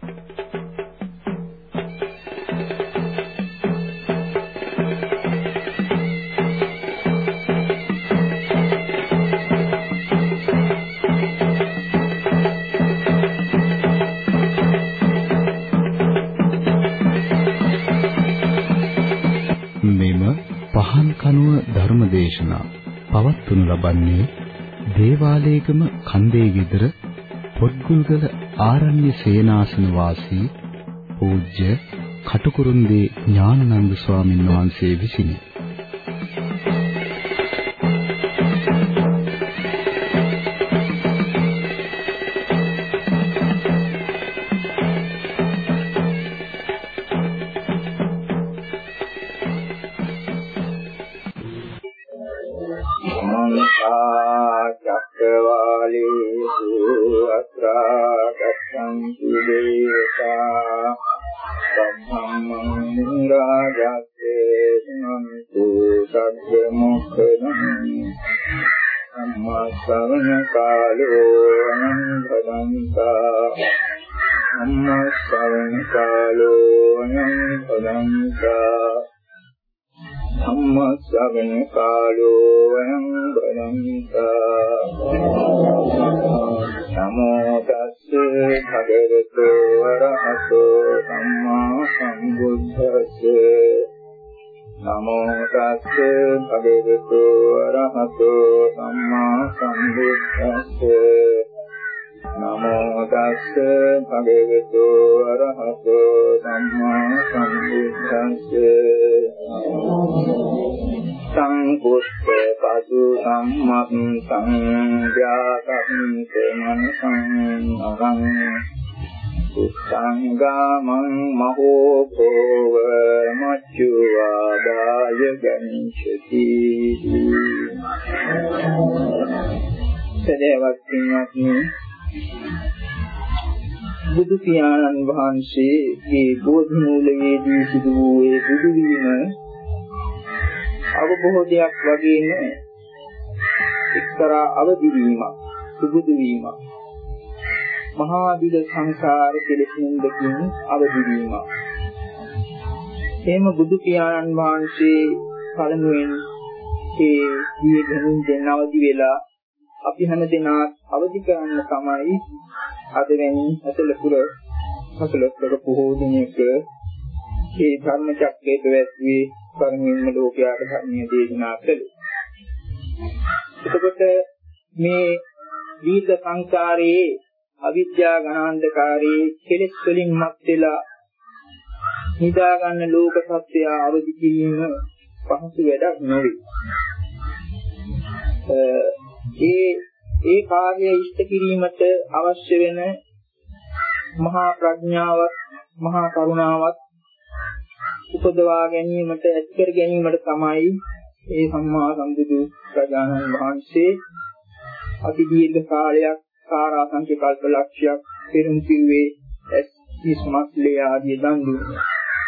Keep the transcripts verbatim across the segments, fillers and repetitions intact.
ධර්මදේශනා පවත්වනු ලබන්නේ දේවාලේගම කන්දේ ගෙදර පොත්ගුල්ගල ආරණ්‍ය සේනාසන වාසී පූජ්‍ය කටුකුරුන්දී ඥානানন্দ ස්වාමීන් වහන්සේ විසිනි. සංගාමං මහෝපෝව මච්චුවාදාය ගංචති. සදේවත් පින්වත්නි, බුදු පියාණන් වහන්සේගේ බෝධි මූලයේදී සිදු වූ ඒ බුදු වීම අවබෝධයක් වගේම එක්තරා අවදි වීමක්, සුබුදු වීමක්, මහා දිග සංසාර කෙලෙසින් දෙකින් අවදි වීමක්. එහෙම බුදු පියාණන් වහන්සේ පළමුවෙන් ඒ දීගෙනුන් දෙන අවදි වෙලා අපි හැම දෙනා අවදි කරන්න තමයි අද වෙනි අසලපුර අසලපුර පොහෝ දිනක මේ ධර්ම චක්‍රයේ පැවැත්වී පරිමින්න ලෝකයාට ධර්මයේ දේශනා කළේ. එතකොට මේ දීර්ඝ සංසාරයේ අවිද්‍යා ගණාන්ධකාරී කෙලෙස් වලින් මත් වෙලා නිදා ගන්න ලෝක සත්‍යය අවදි කිරීම පහසු වැඩක් නොවේ. ඒ ඒ කාර්යය ඉෂ්ට කිරීමට අවශ්‍ය වෙන මහා ප්‍රඥාවත් මහා කරුණාවත් උපදවා ගැනීමට ඇති කර ගැනීමට තමයි ඒ සම්මා සම්බුදු රජාණන් වහන්සේ අති දීර්ඝ කාලයක් සාරාංශ කල්ප ලක්ෂයක් පෙරම් පිරුවේ ඉස්මත්ලේ ආදී දන් දුන්නා.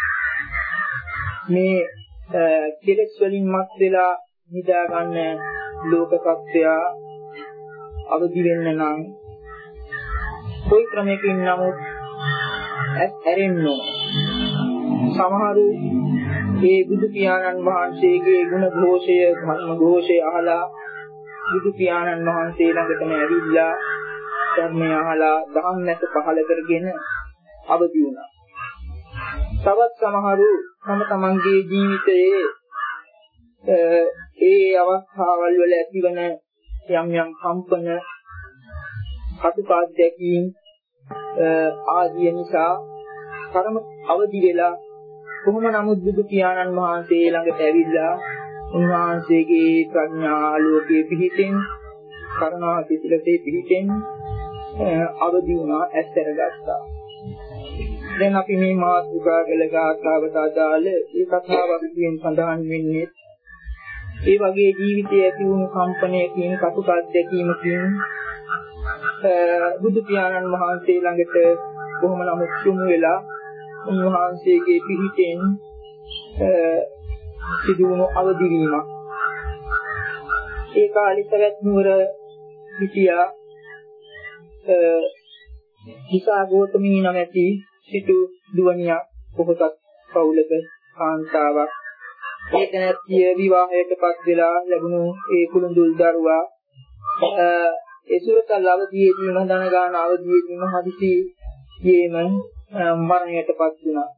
මේ කෙලෙස් වලින් මත් වෙලා නිදා ගන්න ලෝක සත්‍යය අවදි වෙන්න නම් කොයි ක්‍රමයකින් නමුත් ඇරෙන්න ඕන. සමහරු ඒ බුදු පියාණන් වහන්සේගේ ගුණ ഘോഷය, ධර්ම ഘോഷය අහලා බුදු පියාණන් වහන්සේ ළඟටම ඇවිල්ලා ධර්මය අහලා දහම් නැත පහල කරගෙන අවදි වුණා. තවත් සමහරු තම තමන්ගේ ජීවිතයේ ඒ අවස්ථාවල් වල ඇතිවන යම් යම් කම්පන, කටුකාද්දකින් ආදී නිසා කර්ම අවදි වෙලා කොහොම නමුත් බුදු පියාණන් වහන්සේ ළඟට ඇවිල්ලා උන්වහන්සේගේ ප්‍රඥා ආලෝකයේ පිහිටෙන්, කරුණා සිසිලසේ පිහිටෙන් අවදි වුණා, ඇස්තර ගත්තා. දැන් අපි මේ මාතෘකා කළ ගාථාවට අදාළ ඒ කතාවක් කියන සඳහන් වෙන්නේ ඒ වගේ ජීවිතයේ ඇති වුණු කම්පනයකින්, කටුකාද්දකීමකින් බුදු පියාණන් වහන්සේ ළඟට කොහොම නමුත් යොමු වෙලා උන්වහන්සේගේ පිහිටෙන් සිදුවුණු අවදි වීමක්. ඒ කාලේ සවැත් නුවර හිටියා හිසා ගෝතමී නැමැති සිටු දුවනියක් පොහොසත් පවුලක කාන්තාවක්. ඒ තැනැත්තිය විවාහයටපත් වෙලා ලැබුණු ඒ කුළුඳුල් දරුවා ඒ සුරතල් අවදියේදීම ධන ගාන අවදියේදීම හදිසියේම මරණයටපත් වුණා.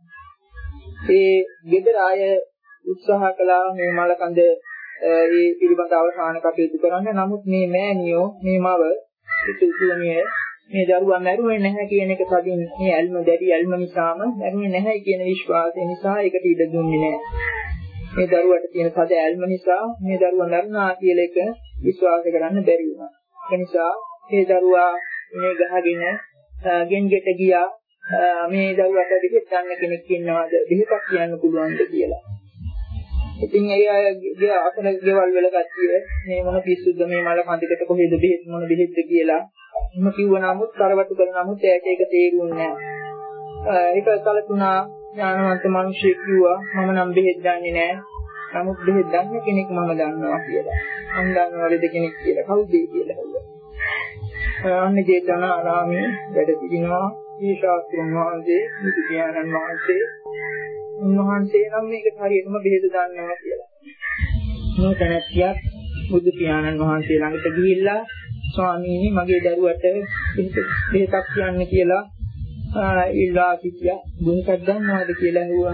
ඒ ගෙදර අය උත්සාහ කළා මේ මලකඳ ඒ පිළිබඳ අවසාන කටයුතු කරන්න. නමුත් මේ මෑණියෝ මේ මව සිටුතුණිය මේ දරුවා මැරුවේ නැහැ කියන එක තදින් මේ ඇල්ම දැඩි ඇල්ම නිසාම මැරුවේ නැහැ කියන විශ්වාසය නිසා ඒකට ඉඩ දුන්නේ නැහැ. මේ දරුවට තියෙන තද ඇල්ම නිසා මේ දරුවා මරුණා කියලා එක විශ්වාස කරන්න බැරි වුණා. ඒ නිසා මේ දරුවා මේ ගහගෙන ගෙන්ගෙට ගියා. මේ දරුවට බෙහෙත් ගන්න කෙනෙක් ඉන්නවද? බෙහෙතක් කියන්න පුළුවන්ද කියලා. ඉතින් ඒ අය අතන ගෙවල් වල කට්ටිය මේ මොන පිස්සුද මේ මල කඳකට කොහෙද බෙහෙත් මොන බෙහෙත්ද කියලා එහෙම කිව්ව නමුත් කරවටු කරන නමුත් එයාට ඒක තේරුන්නේ නැහැ. ඒක කලතුණා ඥානවන්ත මිනිහෙක් කිව්වා මම නම් බෙහෙත් දන්නේ නැහැ. නමුත් බෙහෙත් දන්න කෙනෙක් මම දන්නවා කියලා. මම දන්නවලද කෙනෙක් කියලා කවුද කියලා හොයලා. අන්නේ ජේතවන ආරාමයේ වැඩ සිටිනවා මේ ශාස්ත්‍රඥ වහන්සේ බුදු පියාණන් වහන්සේ. උන්වහන්සේ නම් මේක හරියටම බෙහෙත දන්නවා කියලා. මේ තැනැත්තියක් බුදු පියාණන් වහන්සේ ළඟට ගිහිල්ලා ස්වාමීනි මගේ දරුවට බෙහෙතක් කියන්න කියලා ඉල්ලා සිටියා. බෙහෙතක් දන්නවද කියලා ඇහුවා.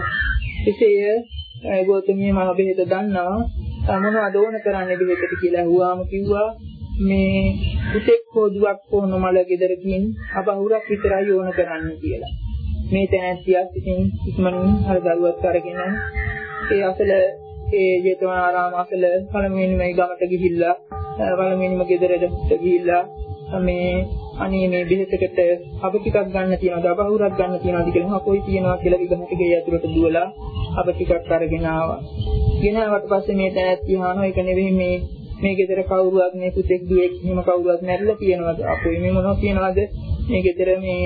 එසේ ගෞතමිය මම බෙහෙත දන්නවා මොනවද ඕන කරන්නේ බෙහෙතට කියලා ඇහුවාම කිව්වා මේ පුතෙක් හෝ දුවක් හෝ නොමල ගෙදරකින් අපහුරක් විතරයි ඕන කරන්නේ කියලා. මේ තැනැත්තියක් ඉතින් ඉක්මනින් අර දරුවත් අරගෙන ඒ අසල ඒ ජේතවනාරාම අසල පළමුවෙනිම ගමට ගිහිල්ලා පළමුවෙනිම ගෙදරට ගිහිල්ලා මේ අනේ මේ බෙහෙතකට අප ටිකක් ගන්න තියනවාද අපහුරක් ගන්න තියනවාද කියලා කොයි තියනවා කියලා විගමට ගේ ඇතුළට දුවලා අප ටිකක් අරගෙන ආවා. ගෙනාවට පස්සේ මේ තැනැත්තිය අහනවා ඒක නෙවෙයි මේ මේ ගෙදර කවුරුවත් මේ පුතෙක් දුවෙක් එහෙම කවුරුවත් මැරිලා තියනවාද? අපොයි මේ මොනවද තියනවාද? මේ ගෙදර මේ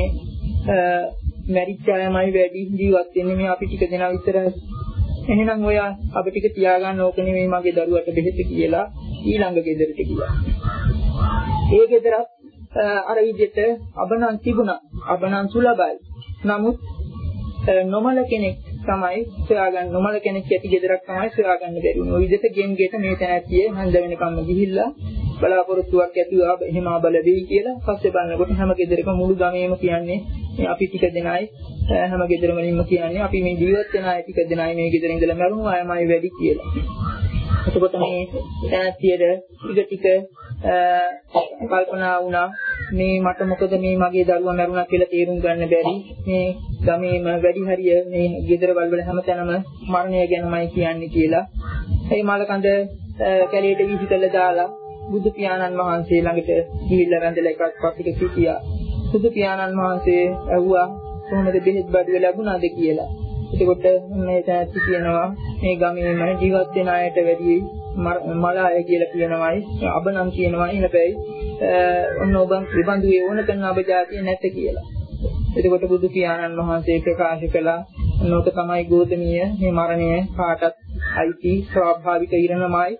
මැරිච්ච අයමයි වැඩි ජීවත් වෙන්නේ මේ අපි ටික දෙනා විතර. එහෙනම් ඔය අප ටික තියාගන්න ඕක නෙමෙයි මගේ දරුවට බෙහෙත කියලා ඊළඟ ගෙදරට ගියා. ඒ ගෙදරත් අර විදිහට අබනන් තිබුණා. අබනන් සුලබයි. නමුත් නොමල කෙනෙක් තමයි සොයාගන්න නොමල කෙනෙක් ඇති ගෙදරක් තමයි සොයාගන්න බැරි වුණා. ඔය විදිහට ගෙන් ගෙට මේ තැනැත්තිය හන්ද වෙනකම්ම ගිහිල්ලා බලාපොරොත්තුවක් ඇතුව එහෙම ආබල වෙයි කියලා පස්සේ බලනකොට හැම ගෙදරකම මුළු ගමේම කියන්නේ අපි ටික දෙනයි හැම ගෙදරම වලින්ම කියන්නේ අපි මේ ජීවත් වෙන අය ටික දෙනයි මේ ගෙදර ඉඳලා මරුණු අයමයි වැඩි කියලා. එතකොට මේ තැනැත්තියට ටික ටික කල්පනා වුණා මේ මට මොකද මේ මගේ දරුවා මරුණා කියලා තේරුම් ගන්න බැරි මේ ගමේම වැඩි හරිය මේ ගෙදරවල වල හැමතැනම මරණය ගැනමයි කියන්නේ කියලා. ඒ මලකඳ කැලේට විසිකලා දාලා බුදු පියාණන් වහන්සේ ළඟට ගිහිල්ලා වැඳලා එකක් පස්සෙක සිටියා. බුදු පියාණන් වහන්සේ ඇහුවා කොහොමද බෙහෙත් බඩුව ලැබුණාද කියලා. එතකොට මේ තැනැත්ති කියනවා මේ ගමේම ජීවත් වෙන අයට වැඩි මලාය කියලා කියනවායි අබනම් කියනවායි හැබැයි ඔන්න ඔබ විබඳුවේ ඕන කරන අබජාතිය නැත කියලා. එතකොට බුදු පියාණන් වහන්සේ ප්‍රකාශ කළා නෝක තමයි ගෝතමිය මේ මරණය කාටත් අයිති ස්වාභාවික ඉරණමයි.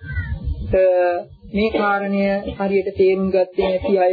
මේ කාරණය හරියට තේරුම් ගත්තේ නැති අය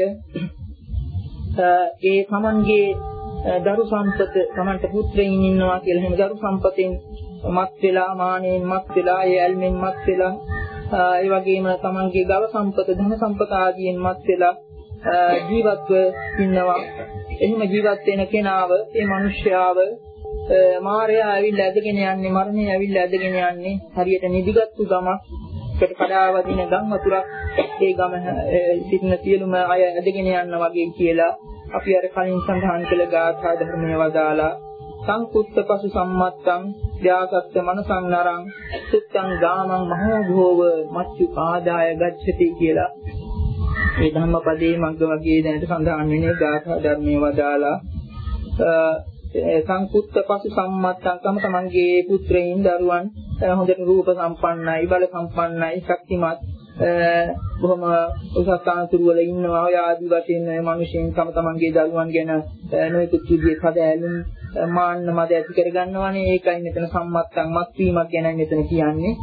ඒ තමන්ගේ දරු සම්පත තමන්ට පුත්‍රයින් ඉන්නවා කියලා එහෙම දරු සම්පතෙන් මත් වෙලා මානෙන් මත් වෙලා යල්මෙන් මත් වෙලා ඒ වගේම තමන්ගේ ගව සම්පත ධන සම්පත ආදීන් මත් වෙලා ජීවත්ව ඉන්නවා. එහෙම ජීවත් වෙන කෙනාව ඒ මිනිස්යාව මායя ඇවිල්ලා ඇදගෙන යන්නේ මරණය ඇවිල්ලා ඇදගෙන යන්නේ හරියට නිදිගත්තු ගමක් කට කඩාවදින ගම් වතුරක් ඒ ගම සිටින සියලුම අය ඇදගෙන යන්න වගේ කියලා අපි අර කලින් සඳහන් කළ ගාථා ධර්මයේ වදාලා සංකුත්ත පසු සම්මත්තං ත්‍යාසත්ත මනසං නරං සුත්තං ගාමං මහෝඝෝව මච්චු ආදාය ගච්ඡති කියලා මේ ධම්මපදයේ මග්ග වගේ දැනට සඳහන් වෙන්නේ ගාථා ධර්මයේ වදාලා සංකුත්ත පසු සම්මත්තං තම තමන්ගේ පුත්‍රයන් දරුවන් හොඳට රූප සම්පන්නයි බල සම්පන්නයි ශක්තිමත් බොහොම උසස් ආන්තුරු වල ඉන්නවා ඔය ආදි වශයෙන් මේ මිනිසෙන් තම තමන්ගේ දරුවන් ගැන නොයෙකුත් විදිහේ හදෑලුම් මාන්න මද ඇති කර ගන්නවානේ ඒකයි මෙතන සම්මත්තං මත් වීමක් ගැන මෙතන කියන්නේ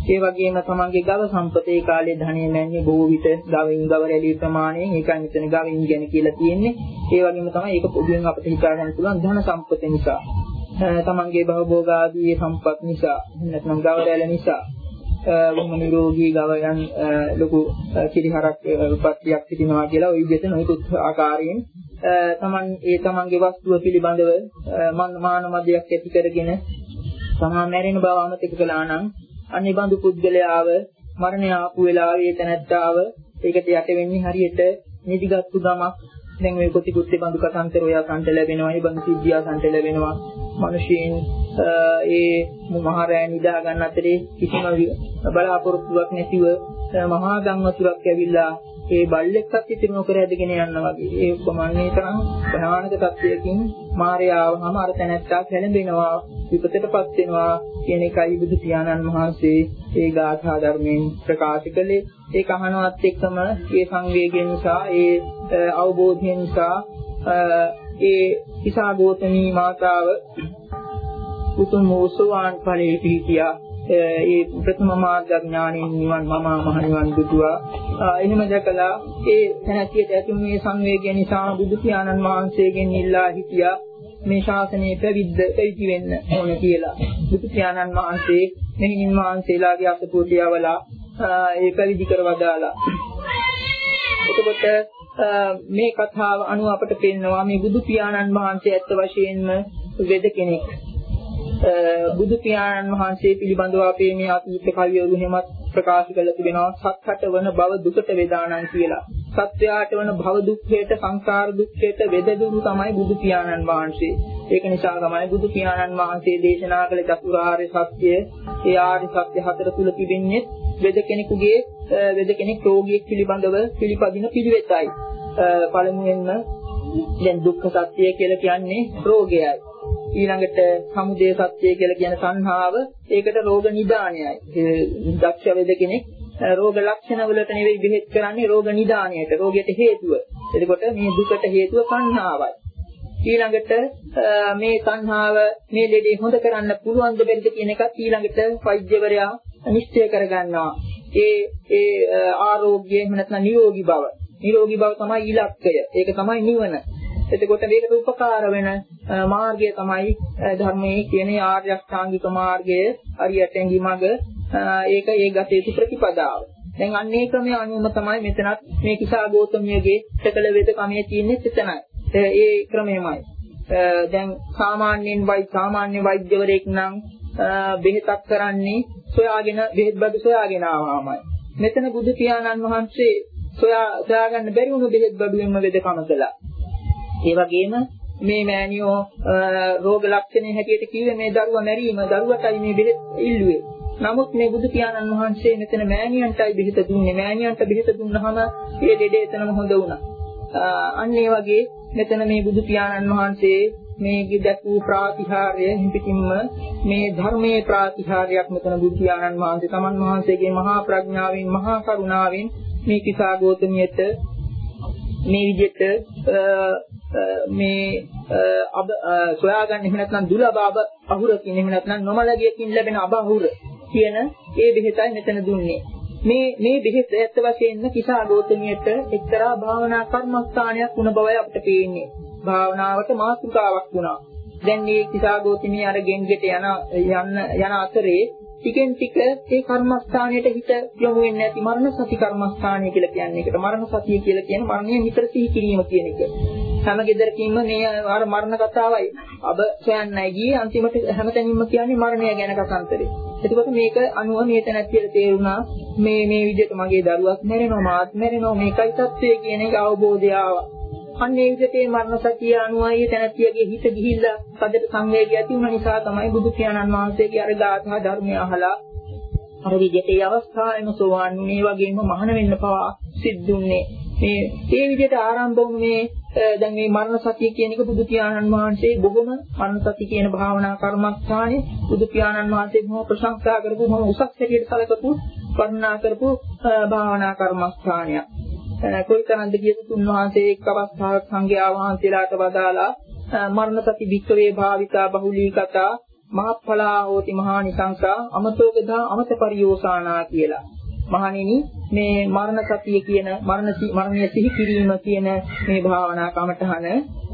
ඒ වගේම තමන්ගේ ගව සම්පතේ කාලේ ධනෙ නැන්නේ බොහෝ විට ගවෙන් ගව රැලී ප්‍රමාණයෙන් ඒකයි මෙතන ගවෙන් ගැන කියලා තියෙන්නේ. ඒ වගේම තමයි ඒක පොදුවෙන් අපිට හිතා ගන්න පුළුවන් ධන සම්පත නිසා. තමන්ගේ භවභෝගාදී සම්පත් නිසා නැත්නම් ගව රැළ නිසා වුම නිරෝගී ගවයන් ලොකු කිරිහරක් උපත්තියක් සිටිනවා කියලා ওই විදිහට නොයෙකුත් ආකාරයෙන් තමන් ඒ තමන්ගේ වස්තුව පිළිබඳව මාන මදයක් ඇති කරගෙන තමා මැරෙන බව අමතක කළා නම් අනිත් බඳු පුද්ගලයාව මරණය ආපු වෙලාවේ තැනැත්තාව ඒකට යට වෙන්නේ හරියට නිදිගත්තු ගමක්. දැන් මේ කොටි කුත්තේ බඳු කතාන්තර ඔය අසන්ට ලැබෙනවා, ඒ බඳු සිද්ධිය අසන්ට ලැබෙනවා. මිනිසෙන් ඒ මහරෑ නිදා ගන්න අතරේ කිසිම බලාපොරොත්තුවක් නැතිව මහා ගම් වතුරක් ඇවිල්ලා ඒ බල්ලෙක්වත් ඉතිරි නොකර ඇදගෙන යනවා වගේ. ඒ උපමන්නේ තරම් භයානක තත්වයකින් මායාවම අර තැනැත්තා කැළඹෙනවා, විපතටපත් වෙනවා කියන එකයි බුදු පියාණන් වහන්සේ ඒ ගාථා ධර්මයෙන් ප්‍රකාශ කළේ. ඒක අහනවත් එක්කම ඒ සංවේගය නිසා, ඒ අවබෝධය නිසා ඒ ඉසා ගෝතමී මාතාව උතුම් සෝවාන් ඵලයේ පිහිටියා. ඒ ප්‍රථම මාර්ග ඥානයෙන් නිවන් මම මහ නිවන් දුටුවා. එහෙම දැකලා ඒ තැනැතියට ඇති මේ සංවේගය නිසා බුදු පියාණන් වහන්සේගෙන් ඉල්ලා හිටියා මේ ශාසනයේ පැවිද්ද පැවිදි වෙන්න ඕන කියලා. බුදු පියාණන් වහන්සේ මෙහිණින් වහන්සේලාගේ අසපුතියවලා ඒ පැවිදි කරවදාලා. එතකොට මේ කතාව අනුව අපට පේනවා මේ බුදු පියාණන් වහන්සේ ඇත්ත වශයෙන්ම වෙද කෙනෙක්. බුදු පියාණන් වහන්සේ පිළිබඳව අපේ මේ අතීත කවිවරු හැමත් ප්‍රකාශ කළ තිබෙනවා සත්‍යට වන භව දුකට වේදානං කියලා. සත්‍යයට වන භව දුක්ඛයට සංසාර දුක්ඛයට වේදදුරු තමයි බුදු පියාණන් වහන්සේ. ඒක නිසා තමයි බුදු පියාණන් වහන්සේ දේශනා කළ චතුරාර්ය සත්‍ය, ඒ ආර්ය සත්‍ය හතර තුල තිබෙන්නේ වේද කෙනෙකුගේ වේද කෙනෙක් රෝගියෙක් පිළිබඳව පිළිපදින පිළිවෙතයි. පළමුවෙන්ම දැන් දුක්ඛ සත්‍ය කියලා කියන්නේ රෝගයයි. ඊළඟට සමුදය සත්‍ය කියලා කියන සංහාව, ඒකට රෝග නිදානයයි. දක්ෂ වේද කෙනෙක් රෝග ලක්ෂණ වලට නෙවෙයි බෙහෙත් කරන්නේ රෝග නිදානයට, රෝගයට හේතුව. එතකොට මේ දුකට හේතුව සංහාවයි. ඊළඟට මේ සංහාව මේ ලෙඩේ හොඳ කරන්න පුළුවන් ද බැරිද කියන එකත් ඊළඟට වෛද්‍යවරයා නිශ්චය කරගන්නවා. ඒ ඒ ආරෝග්‍ය එහෙම නැත්නම් නිරෝගී බව. නිරෝගී බව තමයි ඉලක්කය. ඒක තමයි නිවන. එතකොට මේකට උපකාර වෙන මාර්ගය තමයි ධර්මයේ කියන ආර්ය අෂ්ටාංගික මාර්ගය, හරියට ඇඟි මඟ. ඒක ඒ ගතේ ප්‍රතිපදාව. දැන් අන්නේ ක්‍රමයේ අනුවම තමයි මෙතනත් මේ කිසා ගෝතමියගේ සකල වේද කමේ තියෙන්නේ එතනයි. ඒ ක්‍රමෙමයි. දැන් සාමාන්‍යයෙන් වයි සාමාන්‍ය වෛද්‍යවරයෙක් නම් බෙහෙතක් කරන්නේ සොයාගෙන බෙහෙත් බඩු සොයාගෙන ආවමයි. මෙතන බුදු පියාණන් වහන්සේ සොයා සොයාගන්න බැරි වුණු බෙහෙත් බඩුවෙන්ම වෙදකම කළා. ඒ වගේම මේ මෑණියෝ රෝග ලක්ෂණ හැටියට කිව්වේ මේ දරුවා මැරීම, දරුවටයි මේ බෙහෙත් ඉල්ලුවේ. නමුත් මේ බුදු පියාණන් වහන්සේ මෙතන මෑණියන්ටයි බෙහෙත දුන්නේ. මෑණියන්ට බෙහෙත දුන්නාම ඒ දෙඩේ එතනම හොඳ වුණා. අන්න ඒ වගේ මෙතන මේ බුදු පියාණන් වහන්සේ මේ දැක්වූ ප්‍රාතිහාර්ය හිපිටින්ම මේ ධර්මයේ ප්‍රාතිහාර්යයක් මෙතන බුදු පියාණන් වහන්සේ තමන් වහන්සේගේ මහා ප්‍රඥාවෙන්, මහා කරුණාවෙන් මේ කිසා ගෝතමියට මේ විදිහට මේ අබ සොයාගන්න එහෙම නැත්නම් දුලබ අබ අහුරකින් එහෙම නැත්නම් නොමලගියකින් ලැබෙන අබ අහුර කියන ඒ බෙහෙතයි මෙතන දුන්නේ. මේ මේ බෙහෙත ඇත්ත වශයෙන්ම කිසා ගෝතමියට එක්තරා භාවනා කර්මස්ථානයක් වුණ බවයි අපිට පේන්නේ. භාවනාවට මාතෘකාවක් වුණා. දැන් මේ කිසා ගෝතමිය අර ගෙන්ගෙට යන යන යන අතරේ ටිකෙන් ටික ඒ කර්මස්ථානයට හිත යොමු වෙන්නේ නැති මරණ සති කර්මස්ථානය කියලා කියන්නේ. ඒකට මරණ සතිය කියලා කියන මරණය නිතර සිහි කිරීම කියන එක. හැම ගෙදරකින්ම මේ අර මරණ කතාවයි. අබ සොයන්නයි ගියේ අන්තිමට හැමතැනින්ම කියන්නේ මරණය ගැන කතාන්තරේ. එතකොට මේක අනුව මේ තැනැත්තියට තේරුණා මේ මේ විදිහට මගේ දරුවක් මැරෙනවා, මාත් මැරෙනවා, මේකයි තත්ත්වය කියන එක අවබෝධය ආවා. අන්න ඒ විදිහට මේ මරණ සතිය අනුවයි තැනැත්තියගේ හිත ගිහිල්ලා පදට සංවේගය ඇති වුණ නිසා තමයි බුදු පියාණන් වහන්සේගේ අර ගාථා ධර්මය අහලා අර විදිහට ඒ අවස්ථාවෙම සෝවාන් මේ වගේම මහාන වෙන්න පවා සිද්ධුන්නේ. මේ ඒ විදිහට ආරම්භ වුණ මේ දැන් මේ මරණ සතිය කියන එක බුදු පියාණන් වහන්සේ බොහොම මරණ සතිය කියන භාවනා කර්මස්ථානේ බුදු පියාණන් වහන්සේ බොහොම ප්‍රශංසා කරපු බොහොම උසස් හැටියට සැලකපු වර්ණනා කරපු භාවනා කර්මස්ථානයක්. කොයිතරම්ද කියපු තුන්වහන්සේ එක් අවස්ථාවක සංඝයා වහන්සේලාට වදාලා මරණ සති වික්‍රේ භාවිතා බහුලී කතා මහත්ඵලා හෝති මහානිසංසා අමතෝගදා අමත පරියෝසානා කියලා. මහණෙනි මේ මරණ සතිය කියන මරණ මරණය සිහි කිරීම කියන මේ භාවනා කමඨහන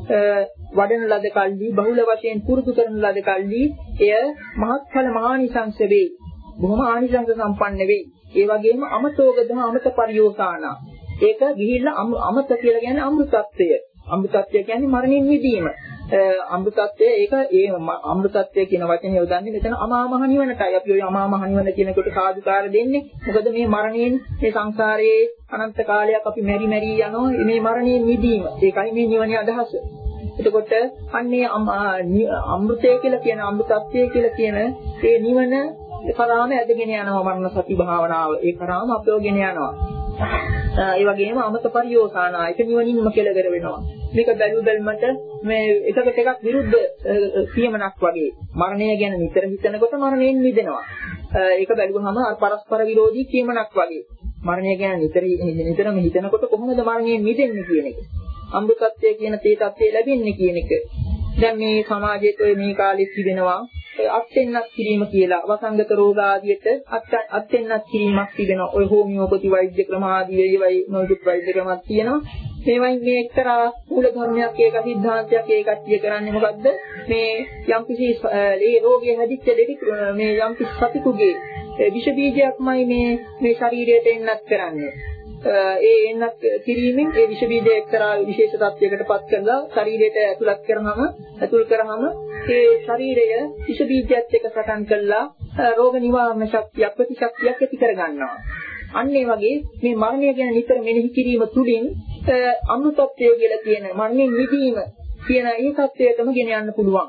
වඩන ලද කල්ලි බහුල වශයෙන් පුරුදු කරන ලද කල්ලි එය මහත්ඵල මහානිසංස වේ. බොහොම ආනිසංස සම්පන්න වේ. ඒ වගේම අමතෝගදා අමත පරියෝසානා. ඒක ගිහිල්ලා අමත කියලා කියන්නේ අමෘතත්වය. අමෘතත්වය කියන්නේ මරණින් මිදීම. අමෘතත්වය ඒක ඒ අමෘතත්වය කියන වචනේ යොදන්නේ මෙතන අමා මහ නිවනටයි. අපි ওই අමා මහ නිවන කියනකොට සාදුකාර දෙන්නේ. මොකද මේ මරණයෙන් මේ සංසාරයේ අනන්ත කාලයක් අපි මෙරි මෙරි යනවා. මේ මරණයෙන් මිදීම. ඒකයි මේ නිවනේ අදහස. එතකොට අන්නේ අමෘතය කියලා කියන අමෘතත්වය කියලා කියන ඒ නිවන කරාම ඇදගෙන යනවා මරණ සති භාවනාව. ඒ කරාම අපව ගෙන යනවා. ඒ වගේම අමත පරියෝසානා ඒක නිවනින්ම කෙලවර වෙනවා. මේක බැලු බැලමට මේ එකකට එකක් විරුද්ධ කියමනක් වගේ. මරණය ගැන නිතර හිතනකොට මරණයෙන් මිදෙනවා. ඒක බැලුවහම පරස්පර විරෝධී කියමනක් වගේ. මරණය ගැන නිතර නිතරම හිතනකොට කොහොමද මරණයෙන් මිදෙන්නේ කියන එක. අමෘතත්වය කියන තේ තත්ත්වය ලැබෙන්නේ කියන එක. දැන් මේ සමාජයේ ඔය මේ කාලෙත් තිබෙනවා අත්ෙන්නක් කිරීම කියලා වසංගත රෝග ආදියට අත්ෙන්නක් කිරීමක් තිබෙනවා. ඔය හෝමියෝපති වෛද්‍ය ක්‍රම ආදී ඒවයි නොයෙකුත් වෛද්‍ය ක්‍රමක් තියෙනවා. මේවයින් මේ එක්තරා මූල ධර්මයක් ඒක සිද්ධාන්තයක් ඒකත් කිය කරන්නේ මොකද්ද? මේ යම්කිසි ඒ රෝගය හැදිච්ච දෙවි මේ යම්කිසි සතිකුගේ විෂ බීජයක්මයි මේ මේ ශරීරයට එන්නත් කරන්නේ. ඒ එන්නත් කිරීමෙන් ඒ විෂ බීජය එක්තරා විශේෂ තත්යකට පත් කරලා ශරීරයට ඇතුළත් කරනම ඇතුල් කරාම ඒ ශරීරය විෂ බීජයත් එක්ක සටන් කළා රෝග නිවාරණ ශක්තියක් ප්‍රතිශක්තියක් ඇති කර ගන්නවා. අන්න ඒ වගේ මේ මරණය ගැන නිතර මෙනෙහි කිරීම තුළින් අමෘතත්වය කියලා කියන මරණයෙන් මිදීම කියන ඒ තත්වයටම ගෙන යන්න පුළුවන්.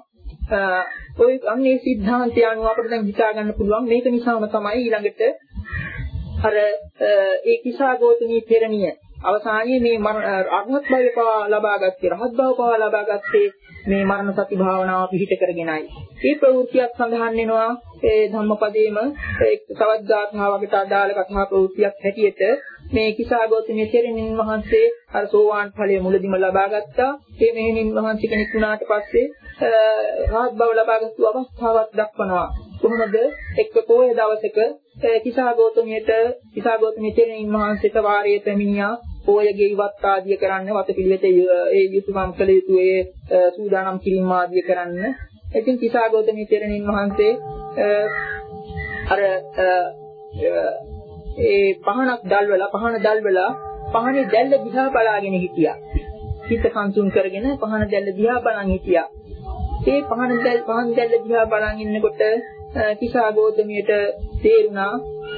ඔය අන්නේ සිද්ධාන්තය අනුව අපිට දැන් හිතා ගන්න පුළුවන්. මේක නිසාම තමයි ඊළඟට අර ඒ කිසాగෝතමී පෙරණිය අවසානයේ මේ අරහත් භාවය පවා ලබාගත්තේ රහත් භාව පවා ලබාගත්තේ මේ මරණ සති භාවනාව පිහිට කරගෙනයි. මේ ප්‍රවෘත්තියක් සඳහන් වෙනවා ඒ ධම්මපදයේම තවත් ගාථාවකට අදාළ කතා ප්‍රවෘත්තියක් හැටියට මේ කිසాగෝතමී තෙරණින් වහන්සේ අර සෝවාන් ඵලය මුලදිම ලබා ගත්තා. ඒ මෙහෙණින් වහන්සේ කෙනෙක් වුණාට පස්සේ රහත් භාව ලබාගත්තු අවස්ථාවක් දක්වනවා. කොහොමද එක්ක පොයේ දවසක කිසాగෝතමියට කිසాగෝතමී තෙරණින් වහන්සේට වාරයේ පැමිණියා පොයගේ ඉවත් ආදිය කරන්න වතපිළිවෙත ඒ යුතුයම් කළ යුතු ඒ සූදානම් කිරීම ආදිය කරන්න. ඉතින් කිසాగෝතමී තෙරණින් වහන්සේ අර ඒ පහනක් දැල්වලා පහන දැල්වලා පහනේ දැල්ල දිහා බලාගෙන හිටියා. හිත සංසුන් කරගෙන පහන දැල්ල දිහා බලන් හිටියා. ඒ පහන දැල් පහන් දැල්ල දිහා බලන් ඉන්නකොට කිසాగෝතමියට තේරුණා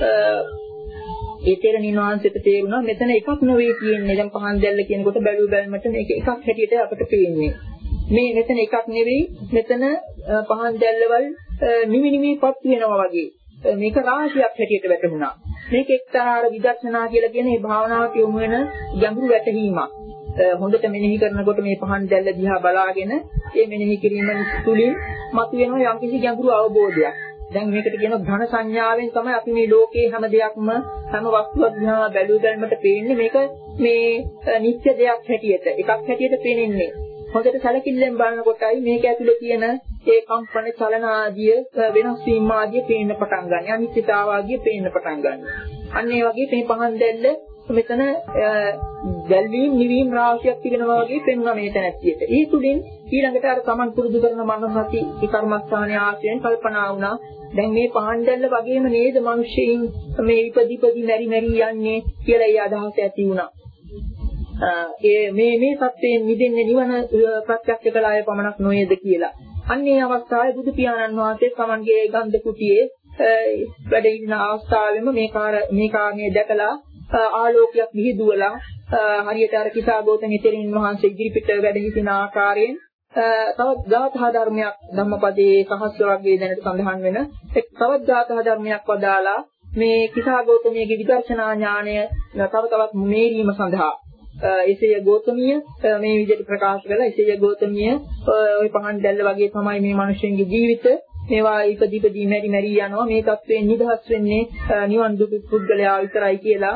ඒ තෙරණින් වහන්සේට තේරුණා මෙතන එකක් නෙවෙයි කියන්නේ. දැන් පහන් දැල්ල කියනකොට බැලු බැලමට මේක එකක් හැටියට අපට පේන්නේ. මේ මෙතන එකක් නෙවෙයි මෙතන පහන් දැල්ලවල් නිමි නිමිපත් වෙනවා වගේ. මේක රාශියක් හැටියට වැටුණා. මේක එක්තරා විදර්ශනා කියලා කියන මේ භාවනාවට යොමු වෙන ගැඹුරු වැටහීමක්. හොඳට මෙනෙහි කරනකොට මේ පහන් දැල්ල දිහා බලාගෙන ඒ මෙනෙහි කිරීම තුළින් මතුවෙන යම්කිසි ගැඹුරු අවබෝධයක්. දැන් මේකට කියන ඝන සංඥාවෙන් තමයි අපි මේ ලෝකේ හැම දෙයක්ම හැම වස්තුවක් දිහා බැලු බැලමට පේන්නේ. මේක මේ නිත්‍ය දෙයක් හැටියට එකක් හැටියට පේන්නේ. හොඳට සැලකිල්ලෙන් බලනකොටයි මේක ඇතුලේ තියෙන ඒ කම්පන චලන ආදිය වෙනස් වීම ආදිය පේන්න පටන් ගන්න. අනිත්‍යතාව ආදිය පේන්න පටන් ගන්න. අන්න ඒ වගේ මේ පහන් දැල්ල මෙතන දැල්වීම නිවීම රාශියක් තිබෙනවා වගේ පෙන්වන මේ තැනැත්තියට. ඒ තුලින් ඊළඟට අර Taman පුරුදු කරන මනසති ඒ කර්මස්ථානයේ ආශ්‍රයෙන් කල්පනා වුණා. දැන් මේ පහන් දැල්ල වගේම නේද මිනිස්සෙයින් මේ ඉපදිපදි මෙරි මෙරි යන්නේ කියලා ඒ අදහස ඇති වුණා. ඒ මේ මේ සත්‍යයෙන් මිදෙන්නේ නිවන ප්‍රත්‍යක්ෂ කළාය පමණක් නොවේද කියලා. අන්නේ අවස්ථාවේ බුදු පියාණන් වහන්සේ Tamanගේ ගන්ධ කුටියේ වැඩ ඉන්න අවස්ථාවෙම මේ කාර මේ කාර්යය දැකලා ආලෝකයක් විහිදුවලා හරියට අර කිසాగෝතමී තෙරණින් වහන්සේ ඉදිරිපිට වැඩ සිටින ආකාරයෙන් තවත් ගාථා ධර්මයක් ධම්මපදයේ සහස්‍ර වර්ගයේ දැනට සඳහන් වෙන තවත් ගාථා ධර්මයක් වදාලා මේ කිසాగෝතමීගේ විදර්ශනා ඥාණය තව තවත් මේරීම සඳහා එසේය ගෝතමිය මේ විදිහට ප්‍රකාශ කළා. එසේය ගෝතමිය ওই පහන් දැල්ල වගේ තමයි මේ මිනිස්සුන්ගේ ජීවිත. මේවා ඉපදිපදී මෙරි මෙරි යනවා. මේ තත්වයෙන් නිදහස් වෙන්නේ නිවන් දුක පුද්ගලයා විතරයි කියලා.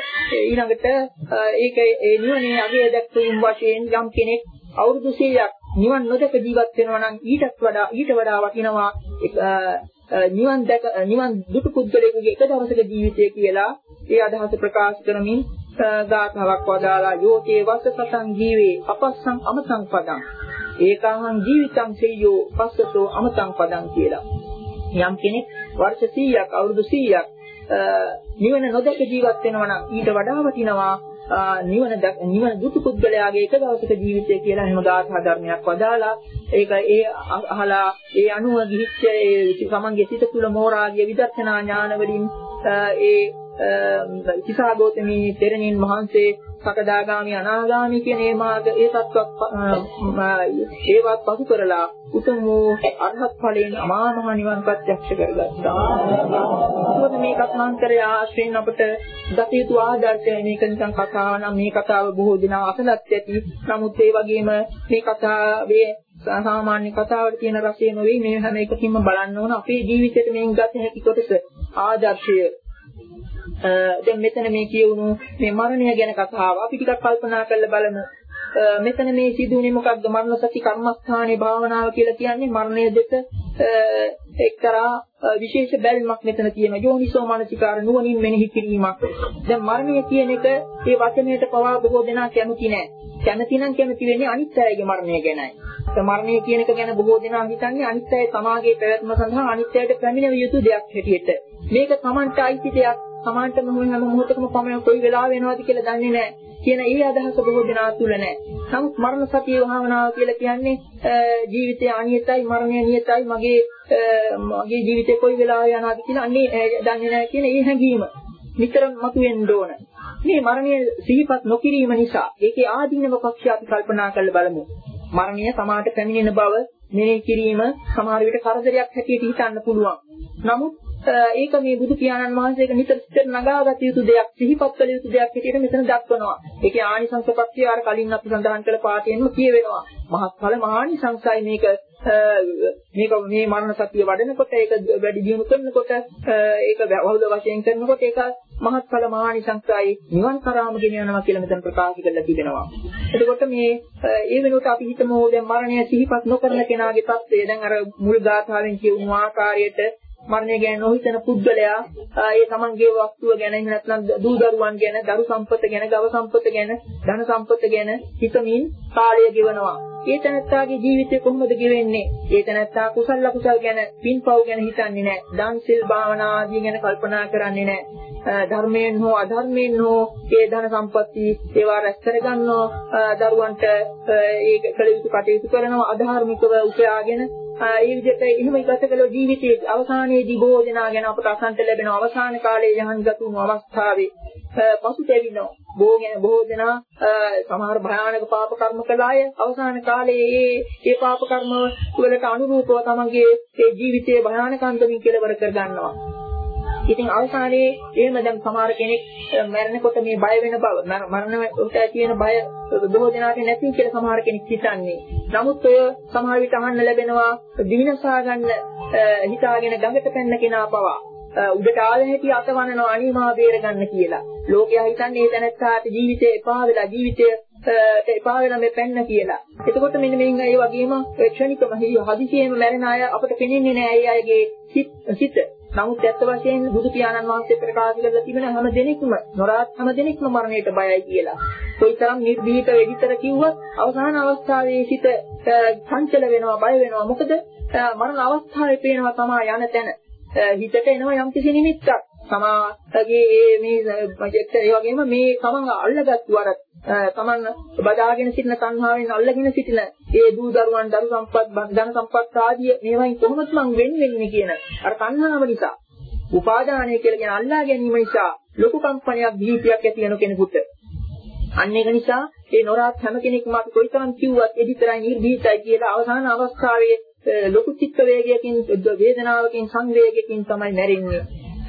ඊළඟට ඒක ඒ නිවනේ අගය දැක්වීම වශයෙන් යම් කෙනෙක් අවුරුදු සීයක් නිවන් නොදක ජීවත් වෙනවා නම් ඊටත් වඩා ඊට වඩා වටිනවා නිවන් දැක නිවන් දුටු පුද්ගලයෙකුගේ එක දවසක ජීවිතය කියලා ඒ අදහස ප්‍රකාශ කරමින් ගාථාවක් වදාලා යෝතේ වස්සසතං ජීවේ අපස්සං අමතං පදං ඒකාහං ජීවිතං සෙය්‍යෝ පස්සතෝ අමතං පදං කියලා. යම් කෙනෙක් වර්ෂ සීයක් අවුරුදු සීයක් නිවන නොදක ජීවත් වෙනවා නම් ඊට වඩා වටිනවා නිවන නිවන දුතු පුද්ගලයාගේ එක දවසක ජීවිතය කියලා එහෙම ගාථා ධර්මයක් වදාලා ඒක ඒ අහලා ඒ අනුව ගිහිච්ච ඒ සමන්ගේ සිත තුළ මෝරාගේ විදර්ශනා ඥාන වලින් ඒ කිසాగෝතමී තෙරණින් වහන්සේ සකදාගාමි අනාගාමි කියන මේ මාර්ග ඒ තත්ත්වයක් ඒවත් පසු කරලා උතුම් වූ අරහත් ඵලයෙන් අමා මහ නිවන් ප්‍රත්‍යක්ෂ කරගත්තා. මොකද මේ කථාන්තරය ආශ්‍රයෙන් අපට දත යුතු ආදර්ශය මේක නිකන් කතාව නම් මේ කතාව බොහෝ දෙනා අසලත් ඇති. නමුත් ඒ වගේම මේ කතාවේ සාමාන්‍ය කතාවට තියෙන රසය නෙවෙයි මේ හැම එකකින්ම බලන්න ඕන අපේ ජීවිතේට මේන් ගත හැකි කොටස ආදර්ශය. දැන් මෙතන මේ කියවුණු මේ මරණය ගැන කතාව අපි ටිකක් කල්පනා කරලා බලමු. මෙතන මේ සිදුුනේ මොකක්ද? මරණ සති කර්මස්ථානයේ භාවනාව කියලා කියන්නේ මරණය දෙක එක්තරා විශේෂ බැල්මක් මෙතන තියෙන යෝනිසෝ මනසිකාර නුවණින් මෙනෙහි කිරීමක්. දැන් මරණය කියන එක ඒ වචනයට පවා බොහෝ දෙනා කැමති නැහැ. කැමති නම් කැමති වෙන්නේ අනිත් අයගේ මරණය ගැනයි. ඒ මරණය කියන එක ගැන බොහෝ දෙනා හිතන්නේ අනිත් අය සමාජයේ පැවැත්ම සඳහා අනිත් අයට පැමිණිය යුතු දෙයක් හැටියට. මේක Tamanට අයිති දෙයක්. Tamanට මොහොන හැම මොහොතකම පමණ කොයි වෙලාව වෙනවද කියලා දන්නේ නැහැ. කියන ඒ අදහස බොහෝ දෙනා තුල නැහැ. නමුත් මරණ සතිය භාවනාව කියලා කියන්නේ ජීවිතය අනියතයි මරණය නියතයි මගේ මගේ ජීවිතේ කොයි වෙලාවෙ යනවාද කියලා අන්නේ දන්නේ නැහැ කියන ඒ හැඟීම නිතරම මතුවෙන්න ඕන. මේ මරණය සිහිපත් නොකිරීම නිසා ඒකේ ආදීනව පක්ෂය අපි කල්පනා කරලා බලමු. මරණය සමාහට පැමිණෙන බව මෙනෙහි කිරීම සමහර විට කරදරයක් හැටියට හිතන්න පුළුවන්. නමුත් ඒක මේ බුදු පියාණන් වහන්සේක නිතර සිතට නගාගත යුතු දෙයක් සිහිපත් කළ යුතු දෙයක් හැටියට මෙතන දක්වනවා. ඒකේ ආනිසංස පක්ෂය අර කලින් අපි සඳහන් කළ පාඩයෙන්ම කියවෙනවා. මහත්ඵල මහානිසංසයි මේක මේක මේ මරණ සතිය වඩනකොට ඒක වැඩි දියුණු කරනකොට ඒක බහුල වශයෙන් කරනකොට ඒක මහත්ඵල මහානිසංසයි නිවන් කරාම ගෙන යනවා කියලා මෙතන ප්‍රකාශ කරලා තිබෙනවා. එතකොට මේ ඒ වෙනුවට අපි හිතමු දැන් මරණය සිහිපත් නොකරන කෙනාගේ තත්ත්වය දැන් අර මුල් ගාථාවෙන් කියවුණු ආකාරයට මරණය ගැන නොහිතන පුද්ගලයා ඒ තමන්ගේ වස්තුව ගැන එහෙම නැත්නම් දූ දරුවන් ගැන දරු සම්පත ගැන ගව සම්පත ගැන ධන සම්පත ගැන හිතමින් කාලය ගෙවනවා. ඒ තැනැත්තාගේ ජීවිතය කොහොමද ගෙවෙන්නේ? ඒ තැනැත්තා කුසල අකුසල ගැන පින්පව් ගැන හිතන්නේ නැහැ. දාන සිල් භාවනා ආදී ගැන කල්පනා කරන්නේ නැහැ. ධර්මයෙන් හෝ අධර්මයෙන් හෝ ඒ ධන සම්පatti ඒවා රැස් කරගන්නෝ දරුවන්ට ඒක කළ යුතු කටයුතු කරනවා අධාර්මිකව උපයාගෙන ඒ විදිහට එහෙම ඉගත කළ ජීවිතයේ අවසානයේදී බොහෝ දෙනා ගැන අපට අසන්ත ලැබෙන අවසාන කාලයේ යහන්ගත වුණු අවස්ථාවේ පසුතැවෙනවා. බොහෝ බොහෝ දෙනා සමහර භයානක පාප කර්ම කළ අය අවසාන කාලයේ ඒ ඒ පාප කර්ම වලට අනුරූපව තමන්ගේ ඒ ජීවිතයේ භයානක අන්දමින් කෙලවර කර ගන්නවා. ඉතින් අවසානයේ එහෙම දැන් සමහර කෙනෙක් මරණකොට මේ බය වෙන බව මරණයට තියෙන බය බොහෝ දෙනාට නැති කියලා සමහර කෙනෙක් හිතන්නේ. නමුත් ඔය සමහර විට අහන්න ලැබෙනවා දිවිනසා ගන්න හිතාගෙන ගඟට පැන්න කෙනා පවා උඩට ආල හැටි අතවනනවා අනිමා බේර ගන්න කියලා. ලෝකයා හිතන්නේ ඒ තැනත්තාට ජීවිතේ එපා වෙලා ජීවිතයට එපා වෙලා මේ පැන්න කියලා. එතකොට මෙන්න මේන් ඒ වගේම ක්ෂණිකම හදිසියෙම මැරෙන අය අපට පෙනෙන්නේ නැහැ. ඒ අයගේ සිත නමුත් ඇත්ත වශයෙන්ම බුදු පියාණන් වහන්සේ ප්‍රකාශ කරලා තිබෙන හැම දෙනෙක්ම නොරාත් හැම දෙනෙක්ම මරණයට බයයි කියලා. කොයිතරම් නිර්භීත වෙදිතර කිව්වත් අවසාන අවස්ථාවේ සිත චංචල වෙනවා බය වෙනවා. මොකද මරණ අවස්ථාවේ පේනවා තමා යන තැන. හිතට එනවා යම්කිසි නිමිත්තක්. සමාගේ මේ ඒ වගේම මේ තමන් අල්ලගත්තු අර තමන් බදාගෙන සිටින සංහාවෙන් අල්ලගෙන සිටින ඒ දූ දරුවන් දරු සම්පත් ධන සම්පත් ආදී මේවායින් කොහොමද මං වෙන් වෙන්නේ කියන අර සංහාව නිසා උපාදානය කියලා කියන අල්ලා ගැනීම නිසා ලොකු කම්පනයක් දීපයක් ඇති වෙන කෙනෙකුට අන්න ඒක නිසා ඒ නොරාත් හැම කෙනෙක්ම අපි කොයිතරම් කිව්වත් එදිතරයි නිර්භීතයි කියලා අවසාන අවස්ථාවේ ලොකු චිත්ත වේගයකින් වේදනාවකින් සංවේගයකින් තමයි මැරෙන්නේ.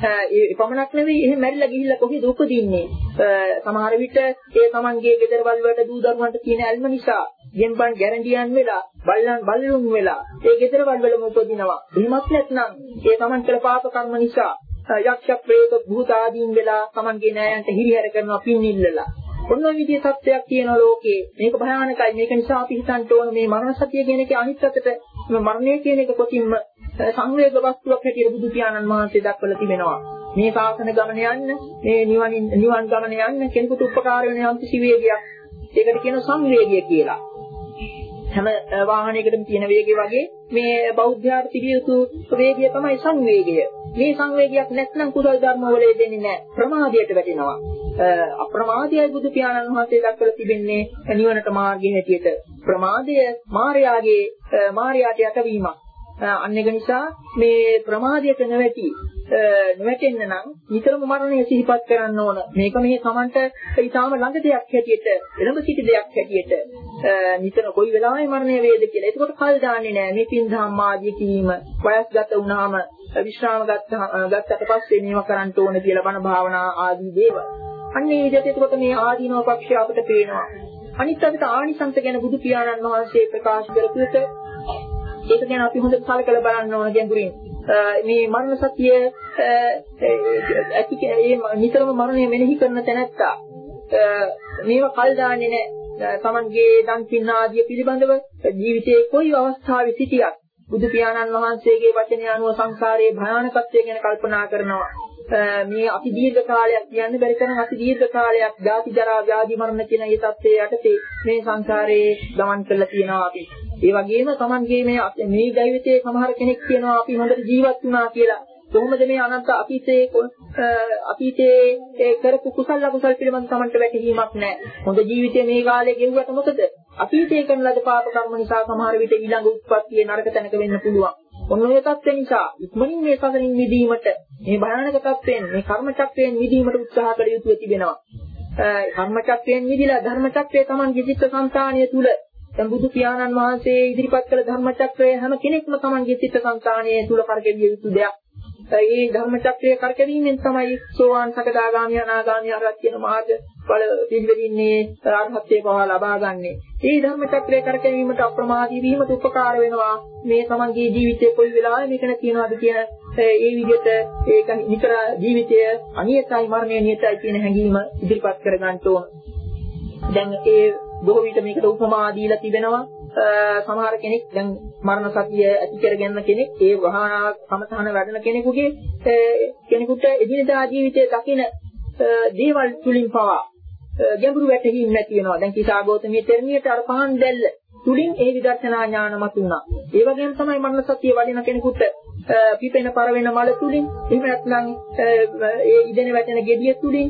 ඒ පමණක් නෙවෙයි එහෙම මැරිලා ගිහිල්ලා කොහෙද උපදින්නේ? සමහර විට ඒ තමන්ගේ ගෙදරවල වලට දූ දරුවන්ට තියෙන ඇල්ම නිසා ගෙම්බන් ගැරන්ඩියන් වෙලා බල්ලන් බල්ලුන් වෙලා ඒ ගෙදරවල වලම උපදිනවා. එහෙමත් නැත්නම් ඒ තමන් කළ පාප කර්ම නිසා යක්ෂ ප්‍රේත භූත ආදීන් වෙලා තමන්ගේ නෑයන්ට හිරිහැර කරනවා පින් ඉල්ලලා. ඔන්න ඔය විදිහේ තත්ත්වයක් තියෙනවා ලෝකේ. මේක භයානකයි. මේක නිසා අපි හිතන්න ඕන මේ මරණ සතිය කියන එකේ අනිත් පැත්තට මරණය කියන එක කොටින්ම සංවේග වස්තුවක් හැටියට බුදු පියාණන් වහන්සේ දක්වලා තිබෙනවා. මේ ශාසන ගමන යන්න, මේ නිවන නිවන් ගමන යන්න කෙනෙකුට උපකාර වෙන යම් කිසි වේගයක්. ඒකට කියනවා සංවේගය කියලා. හැම වාහනයකටම තියෙන වේගය වගේ මේ බෞද්ධයාට තිබිය යුතු වේගය තමයි සංවේගය. මේ සංවේගයක් නැත්නම් කුසල ධර්ම වල දෙන්නේ නැහැ. ප්‍රමාදයට වැටෙනවා. අප්‍රමාදයයි බුදු පියාණන් වහන්සේ දක්වලා තිබෙන්නේ නිවනට මාර්ගය හැටියට. ප්‍රමාදය මායාගේ මායාට යටවීමක්. අන්න ඒක නිසා මේ ප්‍රමාදයට නොවැටි නොවැටෙන්න නම් නිතරම මරණය සිහිපත් කරන්න ඕන. මේක මේ Tamanට ඊටාම ළඟ දෙයක් හැටියට, එළඹ සිටි දෙයක් හැටියට නිතර කොයි වෙලාවෙ මරණය වේද කියලා. ඒකට කල් දාන්නේ නැහැ. මේ පින්දහම් ආදී කීම වයස්ගත වුණාම විශ්‍රාම ගත්තට පස්සේ මේව කරන්න ඕන කියලා බණ භාවනා ආදී දේවල්. අන්න ඒ විදිහට එතකොට මේ ආදීනව පක්ෂය අපිට පේනවා. අනිත් අතට ආනිසංස ගැන බුදු පියාණන් වහන්සේ ප්‍රකාශ කරපු එක ඒක ගැන අපි හොඳට සලකලා බලන්න ඕන ගැඹුරින්. මේ මරණ සතිය ඇති ඒ නිතරම මරණය මෙනෙහි කරන තැනැත්තා මේව කල් දාන්නේ නැහැ. තමන්ගේ දන් පින් ආදිය පිළිබඳව ජීවිතයේ කොයි අවස්ථාවේ සිටියත් බුදු පියාණන් වහන්සේගේ වචනය අනුව සංසාරයේ භයානකත්වය ගැන කල්පනා කරනවා. මේ අති දීර්ඝ කාලයක් කියන්න බැරි තරම් අති දීර්ඝ කාලයක් ජාති ජරා ව්‍යාධි මරණ කියන මේ தත්ත්වයේ යටතේ මේ සංසාරයේ ගමන් කරලා තියෙනවා අපි. ඒ වගේම Tamanගේ මේ මේ ජීවිතයේ සමහර කෙනෙක් කියනවා අපි හොඳට ජීවත් වුණා කියලා. කොහොමද මේ අනන්ත අතීතයේ අතීතයේ කරපු කුසල අකුසල පිළිබඳ Tamanට වැටහීමක් නැහැ. හොඳ ජීවිතයේ මේ කාලේ ගෙවුවට මොකද? අතීතයේ කරන ලද පාප කර්ම නිසා සමහර විට ඊළඟ උත්පත්තියේ නරක තැනක වෙන්න පුළුවන්. ඔන්න ඔය தත්ත්ව නිසා ඉක්මනින් මේ සසරින් මිදීමට මේ භයානක තත්ත්වයෙන් මේ කර්ම චක්‍රයෙන් මිදීමට උත්සාහ කළ යුතු තිබෙනවා. කර්ම චක්‍රයෙන් මිදලා ධර්ම චක්‍රයේ Tamanගේ චිත්ත සංතානිය තුල දැන් බුදු පියාණන් වහන්සේ ඉදිරිපත් කළ ධර්ම චක්‍රයේ හැම කෙනෙක්ම Tamanගේ චිත්ත සංතානිය තුල කරකැවිය යුතු දෙයක්. මේ ධර්ම චක්‍රයේ කරකැවීමෙන් තමයි සෝවාන් සකදාගාමී අනාගාමී අරහත් කියන මාර්ග ඵල පිළිවෙලින්නේ අරහත්ත්වේ පවා ලබා ගන්නෙ. මේ ධර්ම චක්‍රයේ කරකැවීමට අප්‍රමාදී වීමට උපකාර වෙනවා. මේ Tamanගේ ජීවිතයේ කොයි වෙලාවෙ මේක නැතිනවද කියන ඒ විදිහට ඒක නිතර ජීවිතය අනියතයි මරණය නියතයි කියන හැඟීම ඉදිරිපත් කර ගන්න ඕන. දැන් ඒ බොහෝ විට මේකට උපමා දීලා තිබෙනවා. සමහර කෙනෙක් දැන් මරණ සතිය ඇති කරගෙන කෙනෙක් ඒ වහනා සමතහන වැඩන කෙනෙකුගේ කෙනෙකුට එදිනදා ජීවිතයේ දකින දේවල් තුලින් පවා ගැඹුරු වැටහීම් නැති වෙනවා. දැන් කිසాగෞතමී තෙරණියට අර පහන් දැල්ල තුලින් ඒ විදර්ශනා ඥානමත් වුණා. ඒ වගේම තමයි මරණ සතිය වඩින කෙනෙකුට පිපෙන පරවෙන මල තුලින් එහෙම නැත්නම් ඒ ඉදෙන වැටෙන gediya තුලින්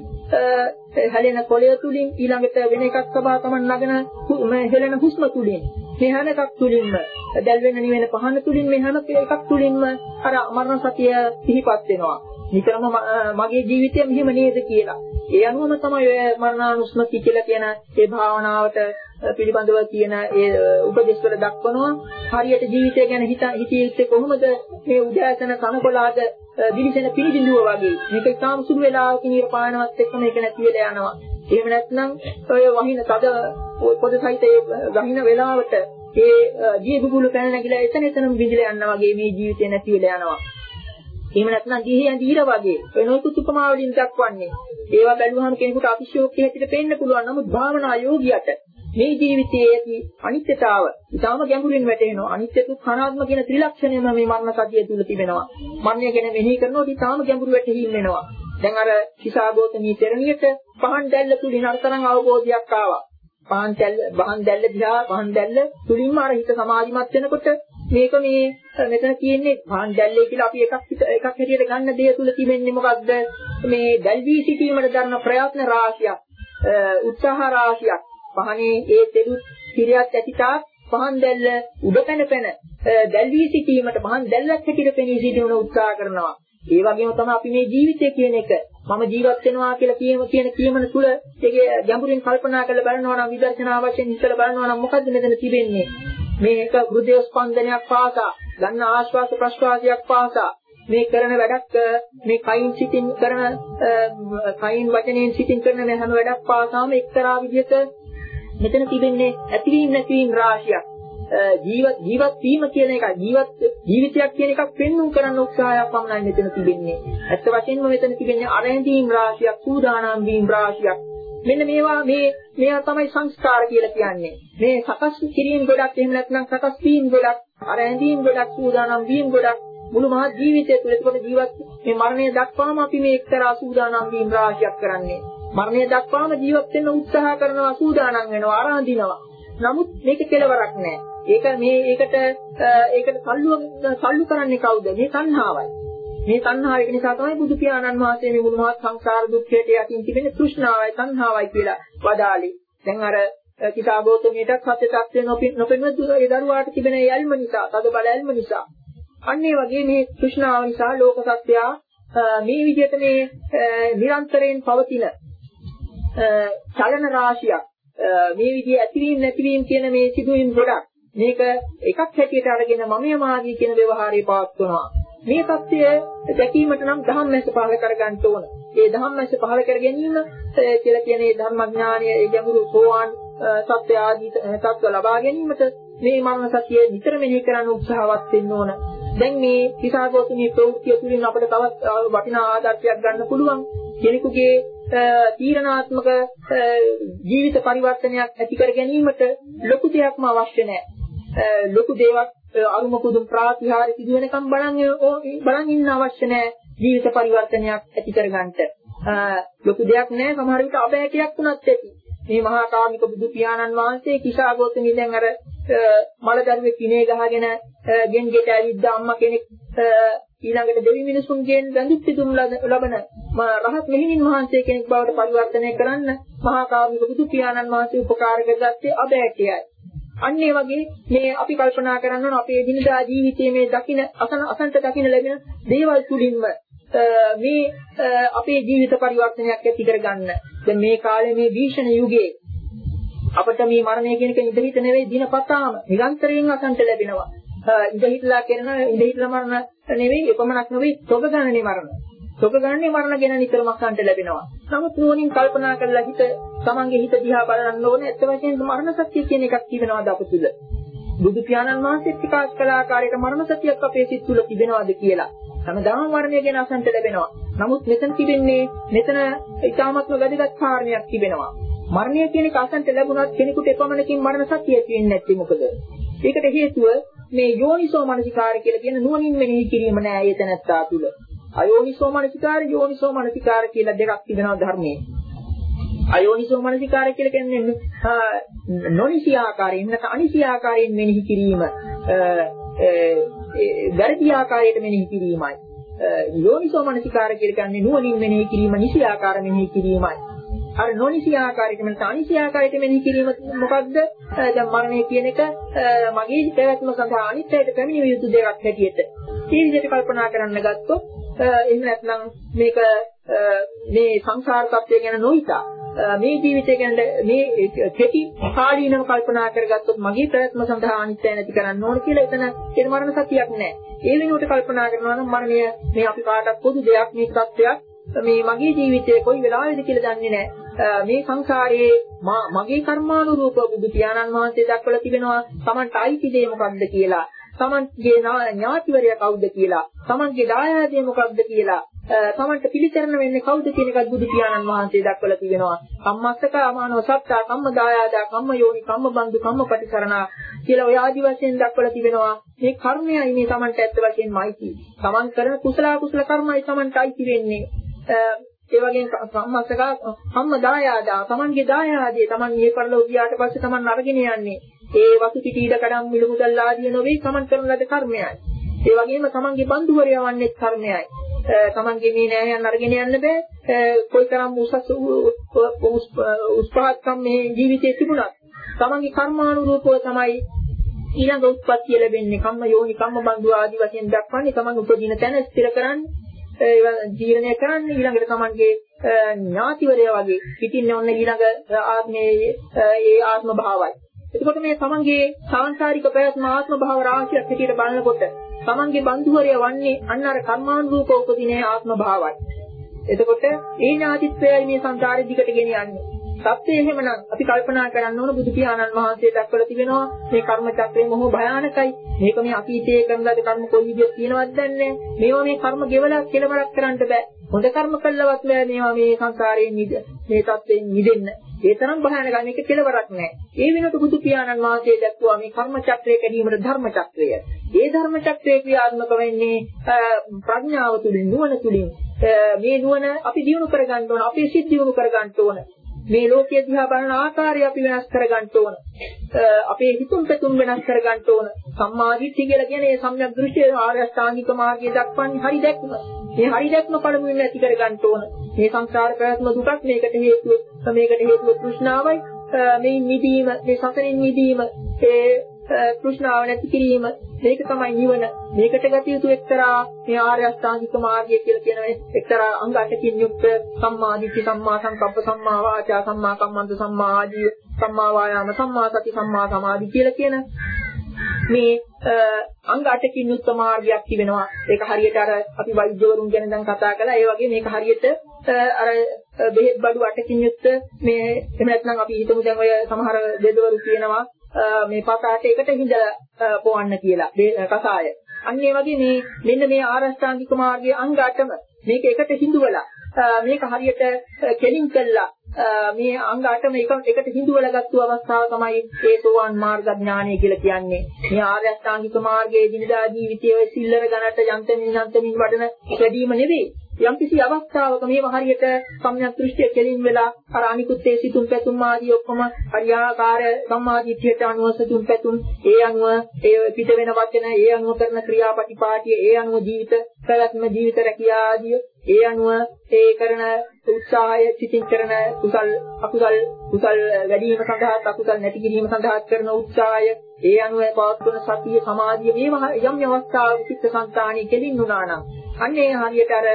හැලෙන කොළය තුලින් ඊළඟට වෙන එකක් සබා තමන් නගන හෙලෙන හුස්ම තුලින් මේ හැම එකක් තුලින්ම දැල් වෙන නිවෙන පහන තුලින් මේ හැම එකක් තුලින්ම අර මරණ සතිය සිහිපත් වෙනවා. නිතරම මගේ ජීවිතය මෙහෙම නේද කියලා. ඒ අනුවම තමයි ඔය මරණානුස්මති කියලා කියන ඒ භාවනාවට පිළිබඳව තියෙන ඒ උපදේශ වල දක්වනවා. හරියට ජීවිතය ගැන හිත හිතේ කොහොමද මේ උදෑසන කනකොලාද දිලිසෙන පිළිබිඳුව වගේ. මේක ඉතාම සුළු වෙලාවක නිර්පාණවත් එක්ක මේක නැති වෙලා යනවා. එහෙම නැත්නම් ඔය වහින තද පොද සහිත ඒ වහින වෙලාවට ඒ ජී බුබුලු පැන නැගිලා එතන එතනම බිඳිලා යනවා වගේ මේ ජීවිතය නැති වෙලා යනවා. එහෙම නැත්නම් දිහියන් දීර වගේ වෙන උතුත් උපමා වලින් දක්වන්නේ. ඒවා බැලුවහම කෙනෙකුට අතිශයෝක්ති හැටියට පේන්න පුළුවන්. නමුත් භාවනා යෝගියට මේ ජීවිතයේ ඇති අනිත්‍යතාව ඉතාම ගැඹුරින් වැටහෙනවා. අනිත්‍ය දුක්ඛ අනාත්ම කියන ත්‍රිලක්ෂණයම මේ මරණ සතිය තුල තිබෙනවා. මරණය ගැන මෙනෙහි කරනකොට ඉතාම ගැඹුරු වැටහීම් වෙනවා. දැන් අර කිසాగෞතමී තෙරණියට පහන් දැල්ල තුලින් අරතරන් අවබෝධයක් ආවා. පහන් දැල්ල පහන් දැල්ල දිහා පහන් දැල්ල තුලින්ම අර හිත සමාධිමත් වෙනකොට මේක මේ මෙතන තියෙන්නේ පහන් දැල්ලේ කියලා අපි එකක් එකක් හැටියට ගන්න දේ තුල තිබෙන්නේ මොකද්ද? මේ දැල්වි සිටීමට දරන ප්‍රයත්න රාශියක්, උත්සාහ රාශියක්. පහනේ ඒ තෙලු කිරියක් ඇතිතා පහන් දැල්ල උඩ පැන පැන දැල්වි සිටීමට පහන් දැල්ලක් හැටියට පෙනී සිටින උත්සාහ කරනවා. ඒ වගේම තමයි අපි මේ ජීවිතය කියන එක මම ජීවත් වෙනවා කියලා කියම කියන කියමන තුල ඒකේ ගැඹුරින් කල්පනා කරලා බලනවා නම් විදර්ශනා වශයෙන් හිතලා බලනවා නම් මොකද්ද මෙතන තිබෙන්නේ? මේක හෘදය ස්පන්දනයක් පාසා, ගන්න ආශ්වාස ප්‍රශ්වාසයක් පාසා මේ කරන වැඩක් මේ කයින් සිටින් කරන කයින් වචනෙන් සිටින් කරන මේ හැම වැඩක් පාසාම එක්තරා විදිහට මෙතන තිබෙන්නේ ඇතිවීම නැතිවීම රාශියක්. ජීවත් ජීවත් වීම කියන එක ජීවත් ජීවිතයක් කියන එකක් පෙන්වන්න කරන උත්සාහයක් පමණයි මෙතන තිබෙන්නේ. ඇත්ත වශයෙන්ම මෙතන තිබෙන්නේ අරැඳීම් රාශියක්, සූදානම් වීම රාශියක්. මෙන්න මේවා මේ මේවා තමයි සංස්කාර කියලා කියන්නේ. මේ සකස් කිරීම ගොඩක් එහෙම නැත්නම් සකස් වීම ගොඩක් අර ඇඳීම් ගොඩක් සූදානම් වීම ගොඩක් මුළු මහත් ජීවිතය තුළ ඒකට ජීවත් මේ මරණය දක්වාම අපි මේ එක්තරා සූදානම් වීම රාශියක් කරන්නේ. මරණය දක්වාම ජීවත් වෙන්න උත්සාහ කරනවා සූදානම් වෙනවා ආරාධිනවා. නමුත් මේක කෙලවරක් නෑ. ඒක මේ ඒකට ඒකට සල්ලු සල්ලු කරන්නේ කවුද? මේ තණ්හාවයි. මේ තණ්හාව ඒක නිසා තමයි බුදු පියාණන් වහන්සේ මේ මුළු මහත් සංසාර දුක්ඛයට යටින් තිබෙන තෘෂ්ණාවයි තණ්හාවයි කියලා වදාළේ. දැන් අර කිතාබෝතමීටත් සත්‍ය tattve නොපෙනෙන ඒ දරුවාට තිබෙන යල්ම නිසා, තද බල යල්ම නිසා. අන්න ඒ වගේ මේ තෘෂ්ණාව නිසා ලෝක සත්‍යය මේ විදිහට මේ නිරන්තරයෙන් පවතින චලන රාශියක් මේ විදිහ ඇතිවීම නැතිවීම කියන මේ සිදුවීම් ගොඩක් මේක එකක් හැටියට අරගෙන මමයේ මාගේ කියන ව්‍යවහාරය පවත්වනවා. මේ தත්ත්වය දැකීමට නම් ධම්මැස පහල කරගන්න ඕන. ඒ ධම්මැස පහල කර ගැනීම කියලා කියන්නේ ධර්මඥානය ඒ ගැඹුරු සෝවාන් සත්‍ය ආදී තත්ත්ව ලබා ගැනීමට මේ මරණ සතිය නිතර මෙහි කරන්න උත්සාහවත් වෙන්න ඕන. දැන් මේ කිසాగෝතුමී ප්‍රවෘත්තිය තුළින් අපිට තවත් වටිනා ආදර්ශයක් ගන්න පුළුවන්. කෙනෙකුගේ තීරණාත්මක ජීවිත පරිවර්තනයක් ඇති කර ගැනීමට ලොකු දෙයක්ම අවශ්‍ය නැහැ. ලොකු දේවල් අරුම කුදුම් ප්‍රාතිහාර සිදු වෙනකම් බලන් බලන් ඉන්න අවශ්‍ය නැහැ. ජීවිත පරිවර්තනයක් ඇති කරගන්නට ලොකු දෙයක් නැහැ. සමහර විට අබෑටයක් වුණත් ඇති. මේ මහා කාමික බුදු පියාණන් වහන්සේ කිසాగෝතුමී දැන් අර මලදරුවේ කිනේ ගහගෙන ගෙන්ගෙට ඇවිද්ද අම්මා කෙනෙක් ඊළඟට දෙවි මිනිසුන්ගෙන් දඬුත් පිදුම් ලබන රහත් මෙහෙණින් වහන්සේ කෙනෙක් බවට පරිවර්තනය කරන්න මහා කාමික බුදු පියාණන් වහන්සේ උපකාර කරගත්තේ අබෑටයයි. අන්න ඒ වගේ මේ අපි කල්පනා කරන්න ඕන අපේ දිනදා ජීවිතයේ මේ දකින අසන අසන්ත දකින ලැබෙන දේවල් තුලින්ම මේ අපේ ජීවිත පරිවර්තනයක් ඇති කරගන්න. දැන් මේ කාලේ මේ භීෂණ යුගයේ අපිට මේ මරණය කියන එක ඉඳහිට නෙවෙයි දිනපතාම නිරන්තරයෙන් අසන්ත ලැබෙනවා. ඉඳහිටලා කරන ඉඳහිටලා මරණ නෙවෙයි එපමණක් නෙවෙයි තොග ගන්නනේ මරණ. තොග ගන්නනේ මරණ ගැන නිතරම අසන්ත ලැබෙනවා. නමුත් නුවණින් කල්පනා කරලා හිත තමන්ගේ හිත දිහා බලන්න ඕනේ. ඇත්ත වශයෙන්ම මරණ සත්‍ය කියන එකක් තිබෙනවද අප තුළ? බුදු පියාණන් වහන්සේ ප්‍රකාශ කළ ආකාරයට මරණ සත්‍යයක් අපේ සිත් තුළ තිබෙනවද කියලා. හැමදාම මරණය ගැන අසන්ත ලැබෙනවා. නමුත් මෙතන තිබෙන්නේ මෙතන ඊටාත්ම වැදගත් කාරණයක් තිබෙනවා. මරණය කියන එක අසන්ත ලැබුණත් කෙනෙකුට එපමණකින් මරණ සත්‍ය ඇති වෙන්නේ නැත්තේ මොකද? ඒකට හේතුව මේ යෝනිසෝ මනසිකාරය කියලා කියන නුවණින් මෙනෙහි කිරීම නෑ ඒ තැනත්තා තුළ. අයෝනිසෝ මනසිකාරය යෝනිසෝ මනසිකාරය කියලා දෙකක් තිබෙනවා ධර්මයේ. අයෝනිසෝ මනසිකාරය කියලා කියන්නේ නොනිසි ආකාරයෙන් නැත්නම් අනිසි ආකාරයෙන් මෙනෙහි කිරීම වැරදි ආකාරයට මෙනෙහි කිරීමයි. යෝනිසෝ මනසිකාරය කියලා කියන්නේ නුවණින් මෙනෙහි කිරීම නිසි ආකාර මෙනෙහි කිරීමයි. අර නොනිසි ආකාරයට මෙන්න අනිසි ආකාරයට මෙනෙහි කිරීම මොකක්ද? දැන් මරණය කියන එක මගේ පැවැත්ම සඳහා අනිත්‍යයට පැමිණිය යුතු දෙයක් හැටියට. මේ විදිහට කල්පනා කරන්න ගත්තොත් එහෙම නැත්නම් මේක මේ සංසාර තත්ත්වය ගැන නොහිතා මේ ජීවිතය ගැන මේ කෙටි කාලීනව කල්පනා කරගත්තොත් මගේ පැවැත්ම සඳහා අනිත්‍ය නැති කරන්න ඕන කියලා එතන ඒ මරණ සතියක් නැහැ. ඒ වෙනුවට කල්පනා කරනවා නම් මරණය මේ අපි කාටත් පොදු දෙයක් මේ තත්ත්වයක් මේ මගේ ජීවිතේ කොයි වෙලාවෙද කියලා දන්නේ නැහැ. මේ සංසාරයේ මගේ කර්මානුරූප බුදු පියාණන් වහන්සේ දක්වලා තිබෙනවා Tamanට අයිති දේ මොකක්ද කියලා. Tamanගේ ඥාතිවරයා කවුද කියලා. Tamanගේ දායාදේ මොකක්ද කියලා. Tamanට පිළිචරණ වෙන්නේ කවුද කියන එකත් බුදු පියාණන් වහන්සේ දක්වලා තිබෙනවා. කම්මස්සක අමානව සත්තා කම්ම දායාදා කම්ම යෝනි කම්ම බන්දු කම්ම පටිසරණා කියලා ඔය ආදි වශයෙන් දක්වලා තිබෙනවා. මේ කර්මයයි මේ Tamanට ඇත්ත වශයෙන්ම අයිති. Taman කරන කුසල කුසල කර්මයි Tamanට අයිති වෙන්නේ. ඒ වගේම සම්මස්සක සම්ම දායාදා තමන්ගේ දායාදේ තමන් මේ පරිලෝක ගියාට පස්සේ තමන් අරගෙන යන්නේ ඒ වසු පිටීඩ කඩම් මිල මුදල් ආදී නොවේ තමන් කරන ලද කර්මයයි. ඒ වගේම තමන්ගේ බන්දුවරයා වන්නේ කර්මයයි. තමන්ගේ මේ නෑයන් අරගෙන යන්න බෑ. කොයිතරම් උසස් උස්පහත්කම් මේ ජීවිතයේ තිබුණත් තමන්ගේ කර්මානුරූපව තමයි ඊළඟ උත්පත්තිය ලැබෙන්නේ. කම්ම යෝනි කම්ම බන්දු ආදී වශයෙන් දක්වන්නේ තමන් උපදින තැන ස්ථිර කරන්නේ ජීවනය කරන්නේ ඊළඟට තමන්ගේ ඥාතිවරයා වගේ පිටින්නේ ඔන්න ඊළඟ ආත්මයේ ඒ ආත්ම භාවයි. එතකොට මේ තමන්ගේ සාංශාරික ප්‍රයත්න ආත්ම භාව රාශියක් පිටියට බලනකොට තමන්ගේ බන්දුවරයා වන්නේ අන්න අර කර්මානුරූප උපදිනේ ආත්ම භාවයි. එතකොට ඒ ඥාතිත්වයයි මේ සංසාරෙ දිගට ගෙනියන්නේ. සත්‍යය එහෙමනම් අපි කල්පනා කරන්න ඕන බුදු පියාණන් වහන්සේ දක්වලා තිබෙනවා මේ කර්ම චක්‍රය මොහොම භයානකයි. මේක මේ අතීතයේ කරන ලද කර්ම කොයි විදිහට තියෙනවද දන්නේ නැහැ. මේවා මේ කර්ම ගෙවලා කෙලවරක් කරන්න බෑ. හොඳ කර්ම කළවත් බෑ මේවා මේ සංසාරයෙන් මිද මේ තත්ත්වයෙන් මිදෙන්න. ඒ තරම් භයානකයි මේක කෙලවරක් නෑ. ඒ වෙනකොට බුදු පියාණන් වහන්සේ දැක්වුවා මේ කර්ම චක්‍රය කැඩීමට ධර්ම චක්‍රය. ඒ ධර්ම චක්‍රය ක්‍රියාත්මක වෙන්නේ ප්‍රඥාව තුළින් නුවණ තුළින්. මේ නුවණ අපි දියුණු කර ගන්න ඕන. අපේ සිත් දියුණු කර ගන්න ඕන. මේ ලෝකයේ දිහා බලන ආකාරය අපි වෙනස් කර ගන්න ඕන. අපේ හිතුම් පැතුම් වෙනස් කර ගන්න ඕන. සම්මා දිට්ඨිය කියලා කියන්නේ සම්‍යක් දෘෂ්ටිය ආර්ය අෂ්ටාංගික මාර්ගයේ දක්වන්නේ හරි දැක්ම. මේ හරි දැක්ම පළමුවෙන් ඇති කර ගන්න ඕන. මේ සංසාර ප්‍රයත්න දුකක් මේකට හේතුව මේකට හේතුව තෘෂ්ණාවයි. මේ නිදීම මේ සසරින් නිදීම ඒ තෘෂ්ණාව නැති කිරීම මේක තමයි නිවන. මේකට ගත යුතු එක්තරා මේ ආර්ය අෂ්ටාංගික මාර්ගය කියලා කියන එක්තරා අංග අටකින් යුක්ත සම්මා දිට්ඨි සම්මා සංකප්ප සම්මා වාචා සම්මා කම්මන්ත සම්මා ආජීව සම්මා වායාම සම්මා සති සම්මා සමාධි කියලා කියන මේ අංග අටකින් යුක්ත මාර්ගයක් තිබෙනවා. ඒක හරියට අර අපි වෛද්‍යවරුන් ගැන දැන් කතා කළා. ඒ වගේ මේක හරියට අර බෙහෙත් බඩු අටකින් යුක්ත මේ එහෙම නැත්නම් අපි හිතමු දැන් ඔය සමහර දෙදවරු කියනවා මේ පතාට එකට හිඳලා පොවන්න කියලා කසාය. අන්න ඒ වගේ මේ මෙන්න මේ ආරෂ්ඨාංගික මාර්ගයේ අංග අටම මේක එකට හිඳුවලා මේක හරියට කෙලින් කළා මේ අංග අටම එකට හිඳුවලා ගත්තු අවස්ථාව තමයි ඒ සෝවාන් මාර්ග ඥානය කියලා කියන්නේ. මේ ආරෂ්ඨාංගික මාර්ගයේ දිනදා ජීවිතයේ සිල්ලර ගණට යන්තමින් යන්තමින් වඩන වැඩිම නෙවෙයි. යම් කිසි අවස්ථාවක මේව හරියට සම්‍යක් දෘෂ්ටිය කෙලින් වෙලා අර අනිකුත් ඒ සිතුම් පැතුම් ආදී ඔක්කොම හරියාකාර සම්මාදිට්ඨියට අනුව සිතුම් පැතුම් ඒ අනුව ඒ පිට වෙන වචන ඒ අනුව කරන ක්‍රියාපටිපාටිය ඒ අනුව ජීවිත පැවැත්ම ජීවිත රැකියා ආදී ඒ අනුව ඒ කරන උත්සාහය සිතින් කරන කුසල් අකුසල් කුසල් වැඩි වීම සඳහා අකුසල් නැති කිරීම සඳහා කරන උත්සාහය ඒ අනුව පවත්වන සතිය සමාධිය මේවා යම් යම් අවස්ථාවක චිත්ත සංතාණී කෙලින් වුණා නම් අන්න ඒ හරියට අර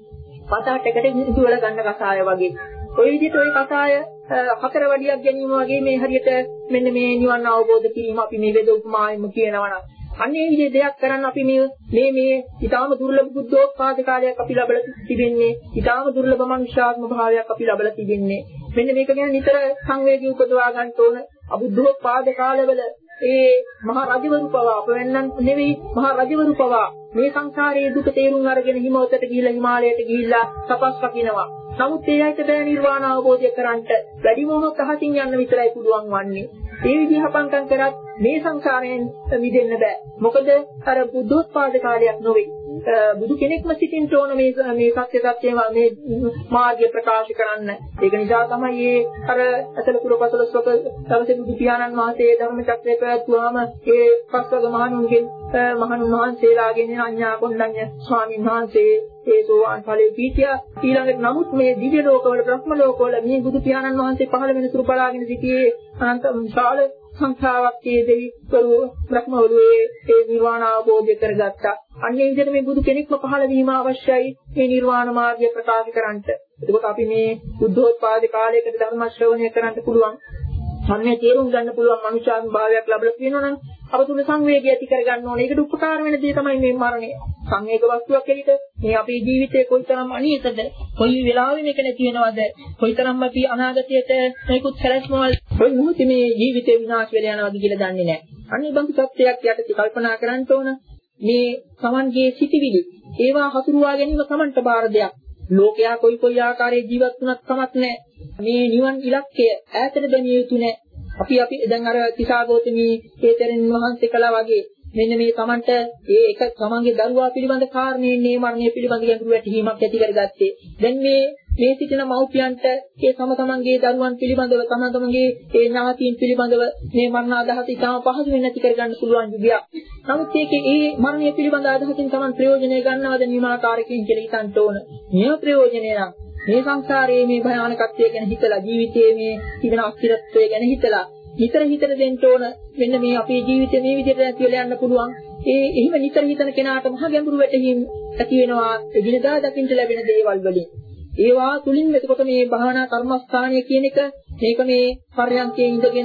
පතාට එකට ඉතුවල ගන්න කසාය වගේ. ඔය විදිහට ওই කසාය හතර වඩියක් ගැනීම වගේ මේ හරියට මෙන්න මේ නිවන් අවබෝධ කිරීම අපි මේ වේද උපමාවෙන්ම කියනවා නම් අන්න ඒ විදිහේ දෙයක් කරන්න අපි මේ මේ මේ ඊටාම දුර්ලභ බුද්ධෝත්පාද කාලයක් අපි ලැබලා තිබෙන්නේ. ඊටාම දුර්ලභ මනුෂ්‍යාත්ම භාවයක් අපි ලැබලා තිබෙන්නේ. මෙන්න මේක ගැන නිතර සංවේගී උපදවා ගන්න ඕන. අබුද්ධෝත්පාද කාලවල ඒ මහා රජවරු පවා අප වෙන්නන් නෙවෙයි මහා රජවරු පවා මේ සංසාරයේ දුක තේරුම් අරගෙන හිමවතට ගිහිල්ලා හිමාලයට ගිහිල්ලා තපස් රකින්නවා. නමුත් ඒ අයට බෑ නිර්වාණ අවබෝධය කරන්ට. වැඩිම වුණොත් අහසින් යන්න විතරයි පුළුවන් වන්නේ. ඒ විදිහ හපංකම් කරත් මේ සංසාරයෙන් මිදෙන්න බෑ. මොකද අර බුද්ධෝත්පාද කාලයක් නොවේ. බුදු කෙනෙක්ම සිටින්න ඕන මේ මේ සත්‍ය සත්‍යම මේ මාර්ගය ප්‍රකාශ කරන්න. ඒක නිසා තමයි මේ අර අසල කුලපසලස්වක තවසේ බුදු පියාණන් වහන්සේ ධර්ම චක්‍රය පැවැත්වුවාම ඒ පස්වග මහණුන්ගෙන් මහණුන් වහන්සේලාගෙන් අඤ්ඤා කොණ්ඩඤ්ඤ ස්වාමීන් වහන්සේ ඒ සෝවාන් ඵලයේ පීඨිය ඊළඟට නමුත් මේ දිව්‍ය ලෝකවල බ්‍රහ්ම ලෝකවල මේ බුදු පියාණන් වහන්සේ පහළ වෙන සුරු බලාගෙන සිටියේ අනන්ත විශාල සංඛ්‍යාවක් ඒ දෙවිවරු බ්‍රහ්මවරුේ ඒ නිර්වාණ අවබෝධය කරගත්තා. අන්නේ විදිහට මේ බුදු කෙනෙක්ම පහළ වීම අවශ්‍යයි මේ නිර්වාණ මාර්ගය ප්‍රකාශ කරන්නට. එතකොට අපි මේ බුද්ධෝත්පාද කාලයකට ධර්ම ශ්‍රවණය කරන්න පුළුවන්. අන්නේ තේරුම් ගන්න පුළුවන් මනුෂ්‍යාත්ම භාවයක් ලැබලා තියෙනවා නම් අප තුල සංවේගය ඇති කර ගන්න ඕනේ. ඒකට උපකාර වෙන දේ තමයි මේ මරණය. සංවේග වස්තුවක් ඇලිට මේ අපේ ජීවිතේ කොයිතරම් අනියතද, කොයි වෙලාවෙ මේක නැති වෙනවද, කොයිතරම් අපි අනාගතයට මේකුත් සැලැස්මවල් කොයි මොහොතේ මේ ජීවිතේ විනාශ වෙලා යනවද කියලා දන්නේ නැහැ. අන්නේ බඳු සත්‍යයක් යටතේ කල්පනා කරන්න ඕන. මේ Tamanගේ සිටිවිලි ඒවා හසුරුවා ගැනීම Tamanට බාර දෙයක්. ලෝකයා කොයි කොයි ආකාරයේ ජීවත් වුණත් කමක් නැහැ. මේ නිවන් ඉලක්කය ඈතට දැමිය යුතු නැහැ. අපි අපි දැන් අර තිසාගෝතමී හේතරෙන් වහන්සේ කළා වගේ මෙන්න මේ Tamanට ඒ එක තමන්ගේ දරුවා පිළිබඳ කාරණේ මේ මරණය පිළිබඳ ගැඹුරු වැටහීමක් ඇති කරගත්තේ. දැන් මේ මේ සිටින මව්පියන්ට ඒ තම තමන්ගේ දරුවන් පිළිබඳව තම තමන්ගේ ඒ ඥාතීන් පිළිබඳව මේ මරණ අදහස ඉතාම පහසුවෙන් නැති කරගන්න පුළුවන් යුගයක්. නමුත් ඒකේ ඒ මරණය පිළිබඳ අදහසින් තමන් ප්‍රයෝජනය ගන්නවද නිමාකාරකයෙන් කියලා හිතන්න ඕන. මේ ප්‍රයෝජනය නම් මේ සංසාරයේ මේ භයානකත්වය ගැන හිතලා ජීවිතයේ මේ තිබෙන අස්තිරත්වය ගැන හිතලා නිතර හිතන දෙන්න ඕන. මෙන්න මේ අපේ ජීවිතේ මේ විදිහට නැති වෙලා යන්න පුළුවන්. ඒ එහෙම නිතර හිතන කෙනාට මහ ගැඹුරු වැටහීම් ඇති වෙනවා එදිනදා දකින්න ලැබෙන දේවල් වලින්. ඒවා තුලින් එතකොට මේ භාවනා කර්මස්ථානය කියන එක මේක මේ පර්යන්කයේ ඉඳගෙන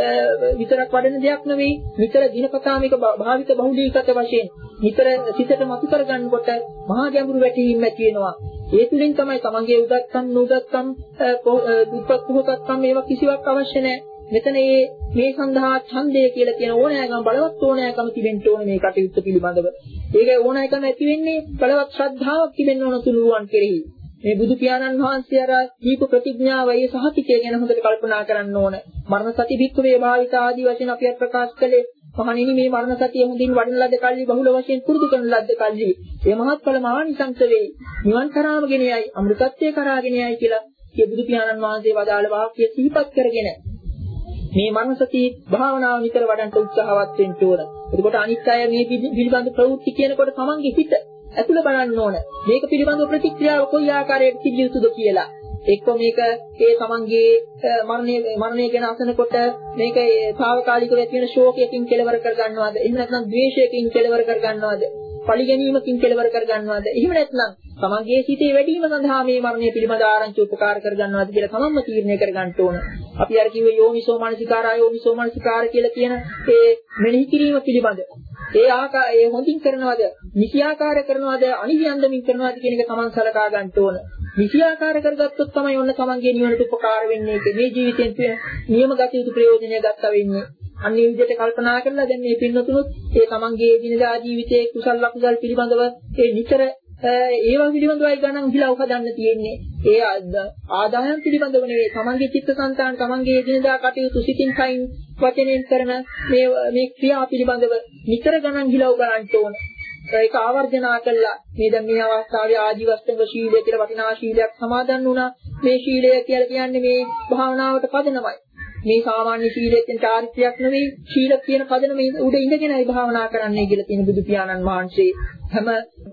විතරක් වඩන දෙයක් නෙවෙයි. නිතර දිනපතා මේක භාවිත බහුලීකත වශයෙන් නිතර සිතට මතු කර ගන්නකොට මහා ගැඹුරු වැටහීම් ඇති වෙනවා. ඒ තුලින් තමයි තමන්ගේ උදත්කම් නුදත්කම් දුප්පත් පොහොසත්කම් මේවා කිසිවක් අවශ්‍ය නැහැ. මෙතන මේ මේ සඳහා ඡන්දය කියලා කියන ඕනෑකම බලවත් ඕනෑකම තිබෙන්න ඕනේ මේ කටයුත්ත පිළිබඳව. ඒක ඕනෑකම ඇති වෙන්නේ බලවත් ශ්‍රද්ධාවක් තිබෙන්න ඕන තුනුරුවන් කෙරෙහි. මේ බුදු පියාණන් වහන්සේ අර දීප ප්‍රතිඥාව ඒ සහතිකය ගැන හොඳට කල්පනා කරන්න ඕන. මරණ සති භික්ඛවේ භාවිත ආදී වශයෙන් අපි ප්‍රකාශ කළේ මහණෙනි මේ මරණ සතිය හොඳින් වඩන ලද්ද කල්ලි බහුල වශයෙන් පුරුදු කරන ලද්ද කල්ලි ඒ මහත්ඵල මහානිසංස වේ. නිවන් කරාම ගෙන යයි අමෘතත්වයේ කරාගෙන යයි කියලා මේ බුදු පියාණන් වහන්සේ වදාළ වාක්‍ය සිහිපත් කරගෙන මේ මරණ සති භාවනාව නිතර වඩන්න උත්සාහවත් වෙන්න ඕන. එතකොට අනිත් අය මේ පිළිබඳ ප්‍රවෘත්ති කියනකොට තමන්ගේ හිත ඇතුළ බලන්න ඕන. මේක පිළිබඳව ප්‍රතික්‍රියාව කොයි ආකාරයකට තිබිය යුතුද කියලා. එක්ක මේක ඒ තමන්ගේ මරණය මරණය ගැන අසනකොට මේක ඒ తాවකාලිකව ඇති වෙන ශෝකයකින් කෙලවර කර ගන්නවද? එහෙම නැත්නම් ද්වේෂයකින් කෙලවර කර ගන්නවද? පරිගැනීමකින් කෙලවර කර ගන්නවද? එහෙම නැත්නම් තමන්ගේ සිතේ වැඩිම සඳහා මේ මරණය පිළිබඳ ආරංචි උපකාර කර ගන්නවද කියලා තමන්ම තීරණය කර ගන්න ඕන. අපි අර කිව්වේ යෝනිසෝ මනසිකාරා යෝනිසෝ මනසිකාර කියලා කියන ඒ මෙනෙහි කිරීම පිළිබඳ ඒ ආකාර ඒ හොඳින් කරනවද නිසියාකාර කරනවද අනිවියන්දමින් කරනවද කියන එක තමන් සලකා ගන්න ඕන. නිසියාකාර කරගත්තොත් තමයි ඔන්න තමන්ගේ නිවනට උපකාර වෙන්නේ. ඒක මේ ජීවිතයෙන් නියම ගත යුතු ප්‍රයෝජනය ගත්තා වෙන්නේ. අන්නේ විදිහට කල්පනා කරලා දැන් මේ පින්නතුනුත් ඒ තමන්ගේ දිනදා ජීවිතයේ කුසල අකුසල පිළිබඳව ඒ නිතර ඒවා පිළිබඳවයි ගණන් හිලා උහදන්න තියෙන්නේ. ඒ ආදායම් පිළිබඳව නෙවෙයි තමන්ගේ චිත්තසංතාන තමන්ගේ දිනදා කටයුතු සිතින් කයින් වචනෙන් කරන මේ මේ ක්‍රියා පිළිබඳව නිතර ගණන් හිලා උගලන්න ඕන. ඒක ආවර්ජනා කළා. මේ දැන් මේ අවස්ථාවේ ආජීවස්තංග ශීලය කියලා වටිනා ශීලයක් සමාදන් වුණා. මේ ශීලය කියලා කියන්නේ මේ භාවනාවට පදනමයි. මේ සාමාන්‍ය ශීලයෙන් චාරිත්‍රයක් නෙවෙයි ශීල කියන පදනම උඩ ඉඳගෙනයි භාවනා කරන්නයි කියලා තියෙන බුදු පියාණන් වහන්සේ හැම